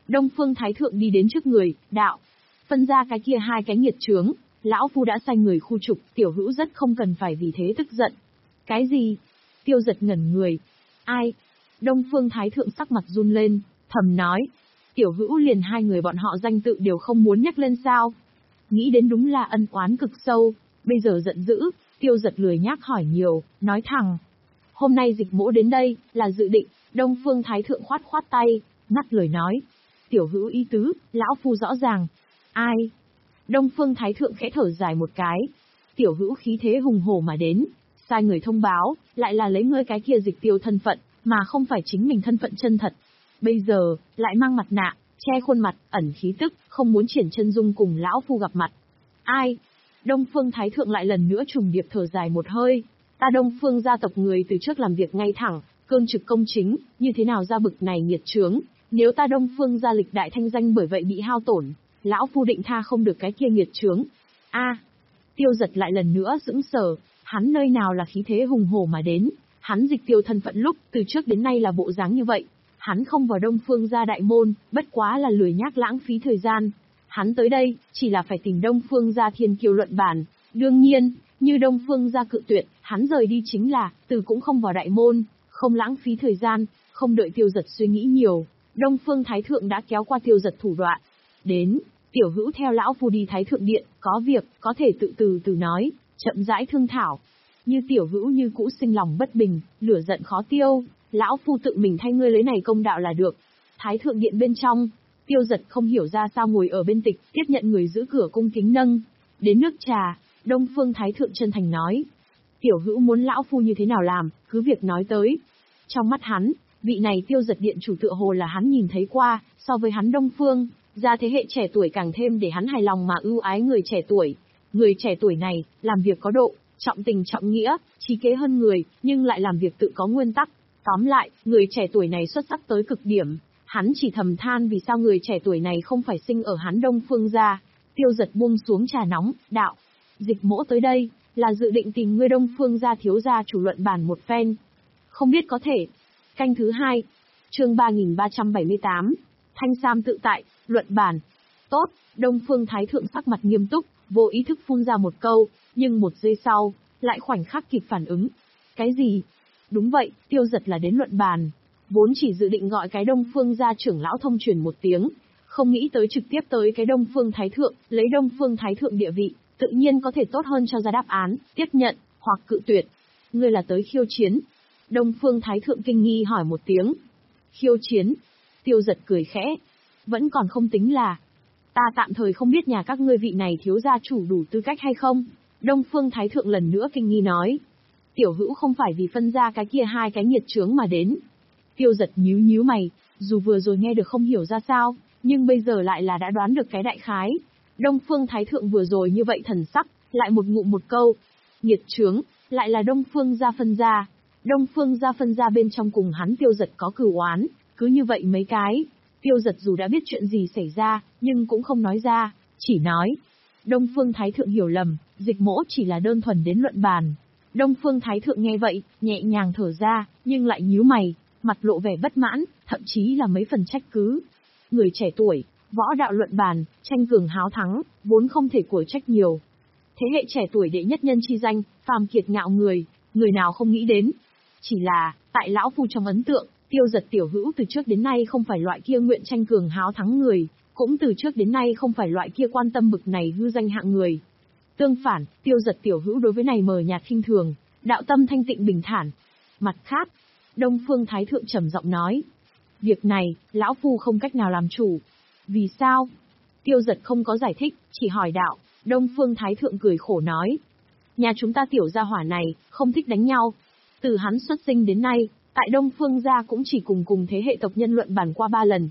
Đông Phương Thái Thượng đi đến trước người, đạo. Phân ra cái kia hai cái nghiệt chướng, lão phu đã sai người khu trục, tiểu hữu rất không cần phải vì thế tức giận. Cái gì? Tiêu Giật ngẩn người. Ai? Đông Phương Thái Thượng sắc mặt run lên, thầm nói. Tiểu hữu liền hai người bọn họ danh tự đều không muốn nhắc lên sao? Nghĩ đến đúng là ân oán cực sâu, bây giờ giận dữ, Tiêu Giật lười nhác hỏi nhiều, nói thẳng. Hôm nay Dịch Mỗ đến đây, là dự định. Đông Phương Thái Thượng khoát khoát tay, ngắt lời nói. Tiểu hữu ý tứ, lão phu rõ ràng. Ai? Đông Phương Thái Thượng khẽ thở dài một cái. Tiểu hữu khí thế hùng hổ mà đến, sai người thông báo, lại là lấy ngươi cái kia Dịch Tiêu thân phận, mà không phải chính mình thân phận chân thật. Bây giờ, lại mang mặt nạ, che khuôn mặt, ẩn khí tức, không muốn triển chân dung cùng lão phu gặp mặt. Ai? Đông Phương Thái Thượng lại lần nữa trùng điệp thở dài một hơi. Ta Đông Phương gia tộc người từ trước làm việc ngay thẳng, cương trực công chính, như thế nào ra bực này nghiệt chướng, nếu ta Đông Phương gia lịch đại thanh danh bởi vậy bị hao tổn, lão phu định tha không được cái kia nghiệt chướng. A, Tiêu Giật lại lần nữa sững sờ, hắn nơi nào là khí thế hùng hổ mà đến, hắn Dịch Tiêu thân phận lúc từ trước đến nay là bộ dáng như vậy, hắn không vào Đông Phương gia đại môn, bất quá là lười nhác lãng phí thời gian, hắn tới đây chỉ là phải tìm Đông Phương gia thiên kiêu luận bàn, đương nhiên, như Đông Phương gia cự tuyệt, hắn rời đi chính là từ cũng không vào đại môn, không lãng phí thời gian, không đợi Tiêu Giật suy nghĩ nhiều, Đông Phương Thái Thượng đã kéo qua Tiêu Giật thủ đoạn. Đến, tiểu hữu theo lão phu đi Thái Thượng điện, có việc, có thể tự từ từ nói, chậm rãi thương thảo. Như tiểu hữu như cũ sinh lòng bất bình, lửa giận khó tiêu, lão phu tự mình thay ngươi lấy này công đạo là được. Thái Thượng điện bên trong, Tiêu Giật không hiểu ra sao ngồi ở bên tịch, tiếp nhận người giữ cửa cung kính nâng. Đến nước trà, Đông Phương Thái Thượng chân thành nói. Tiểu hữu muốn lão phu như thế nào làm, cứ việc nói tới. Trong mắt hắn, vị này Tiêu Giật điện chủ tựa hồ là hắn nhìn thấy qua, so với hắn Đông Phương, ra thế hệ trẻ tuổi càng thêm để hắn hài lòng mà ưu ái người trẻ tuổi. Người trẻ tuổi này, làm việc có độ, trọng tình trọng nghĩa, trí kế hơn người, nhưng lại làm việc tự có nguyên tắc. Tóm lại, người trẻ tuổi này xuất sắc tới cực điểm. Hắn chỉ thầm than vì sao người trẻ tuổi này không phải sinh ở hắn Đông Phương gia. Tiêu Giật buông xuống trà nóng, đạo. Dịch Mỗ tới đây, là dự định tìm ngươi Đông Phương gia thiếu gia chủ luận bàn một phen. Không biết có thể. Canh thứ hai, chương ba nghìn ba trăm bảy mươi tám, Thanh Sam tự tại, luận bàn. Tốt, Đông Phương Thái Thượng sắc mặt nghiêm túc, vô ý thức phun ra một câu, nhưng một giây sau, lại khoảnh khắc kịp phản ứng. Cái gì? Đúng vậy, Tiêu Giật là đến luận bàn. Vốn chỉ dự định gọi cái Đông Phương gia trưởng lão thông truyền một tiếng, không nghĩ tới trực tiếp tới cái Đông Phương Thái Thượng, lấy Đông Phương Thái Thượng địa vị, tự nhiên có thể tốt hơn cho ra đáp án, tiếp nhận, hoặc cự tuyệt. Ngươi là tới khiêu chiến. Đông Phương Thái Thượng kinh nghi hỏi một tiếng. Khiêu chiến? Tiêu Giật cười khẽ. Vẫn còn không tính là. Ta tạm thời không biết nhà các ngươi vị này thiếu gia chủ đủ tư cách hay không. Đông Phương Thái Thượng lần nữa kinh nghi nói. Tiểu hữu không phải vì phân ra cái kia hai cái nghiệt chướng mà đến. Tiêu Giật nhíu nhíu mày, dù vừa rồi nghe được không hiểu ra sao, nhưng bây giờ lại là đã đoán được cái đại khái. Đông Phương Thái Thượng vừa rồi như vậy thần sắc, lại một ngụm một câu. Nghiệt chướng, lại là Đông Phương gia phân gia. Đông Phương gia phân gia bên trong cùng hắn Tiêu Giật có cửu oán, cứ như vậy mấy cái. Tiêu Giật dù đã biết chuyện gì xảy ra, nhưng cũng không nói ra, chỉ nói. Đông Phương Thái Thượng hiểu lầm, Dịch Mỗ chỉ là đơn thuần đến luận bàn. Đông Phương Thái Thượng nghe vậy, nhẹ nhàng thở ra, nhưng lại nhíu mày, mặt lộ vẻ bất mãn, thậm chí là mấy phần trách cứ. Người trẻ tuổi, võ đạo luận bàn, tranh cường háo thắng, vốn không thể của trách nhiều. Thế hệ trẻ tuổi đệ nhất nhân chi danh, phàm kiệt ngạo người, người nào không nghĩ đến. Chỉ là, tại lão phu trong ấn tượng, Tiêu Giật tiểu hữu từ trước đến nay không phải loại kia nguyện tranh cường háo thắng người, cũng từ trước đến nay không phải loại kia quan tâm bực này hư danh hạng người. Tương phản, Tiêu Giật tiểu hữu đối với này mờ nhạt khinh thường, đạo tâm thanh tịnh bình thản. Mặt khác, Đông Phương Thái Thượng trầm giọng nói, việc này, lão phu không cách nào làm chủ. Vì sao? Tiêu Giật không có giải thích, chỉ hỏi đạo. Đông Phương Thái Thượng cười khổ nói, nhà chúng ta tiểu gia hỏa này, không thích đánh nhau. Từ hắn xuất sinh đến nay, tại Đông Phương gia cũng chỉ cùng cùng thế hệ tộc nhân luận bàn qua ba lần.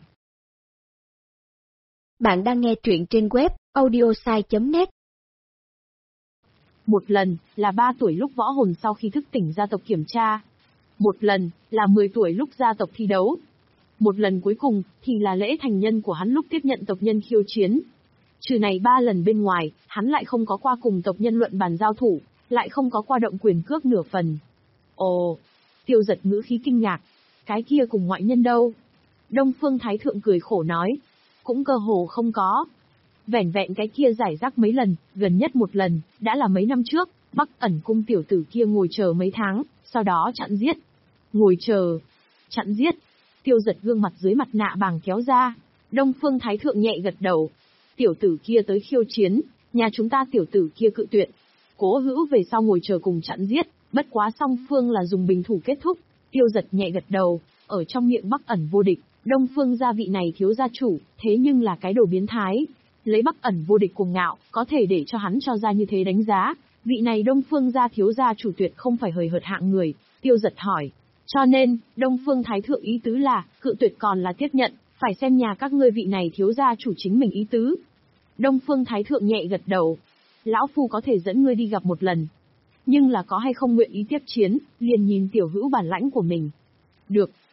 Bạn đang nghe truyện trên web audiosai chấm net. Một lần, là ba tuổi lúc võ hồn sau khi thức tỉnh gia tộc kiểm tra. Một lần, là mười tuổi lúc gia tộc thi đấu. Một lần cuối cùng, thì là lễ thành nhân của hắn lúc tiếp nhận tộc nhân khiêu chiến. Trừ này ba lần bên ngoài, hắn lại không có qua cùng tộc nhân luận bàn giao thủ, lại không có qua động quyền cước nửa phần. Ồ, Tiêu Giật ngữ khí kinh ngạc. Cái kia cùng ngoại nhân đâu? Đông Phương Thái Thượng cười khổ nói. Cũng cơ hồ không có. Vẻn vẹn cái kia giải rác mấy lần, gần nhất một lần, đã là mấy năm trước, Bắc Ẩn cung tiểu tử kia ngồi chờ mấy tháng, sau đó chặn giết. Ngồi chờ, chặn giết. Tiêu Giật gương mặt dưới mặt nạ bàng kéo ra. Đông Phương Thái Thượng nhẹ gật đầu. Tiểu tử kia tới khiêu chiến, nhà chúng ta tiểu tử kia cự tuyệt. Cố Hữu về sau ngồi chờ cùng chặn giết, bất quá song phương là dùng bình thủ kết thúc. Tiêu Giật nhẹ gật đầu, ở trong miệng Bắc Ẩn vô địch, Đông Phương gia vị này thiếu gia chủ, thế nhưng là cái đồ biến thái. Lấy Bắc Ẩn vô địch cuồng ngạo, có thể để cho hắn cho ra như thế đánh giá, vị này Đông Phương gia thiếu gia chủ tuyệt không phải hời hợt hạng người. Tiêu Giật hỏi. Cho nên, Đông Phương Thái Thượng ý tứ là, cự tuyệt còn là tiếp nhận, phải xem nhà các ngươi vị này thiếu gia chủ chính mình ý tứ. Đông Phương Thái Thượng nhẹ gật đầu. Lão Phu có thể dẫn ngươi đi gặp một lần. Nhưng là có hay không nguyện ý tiếp chiến, liền nhìn tiểu hữu bản lãnh của mình. Được.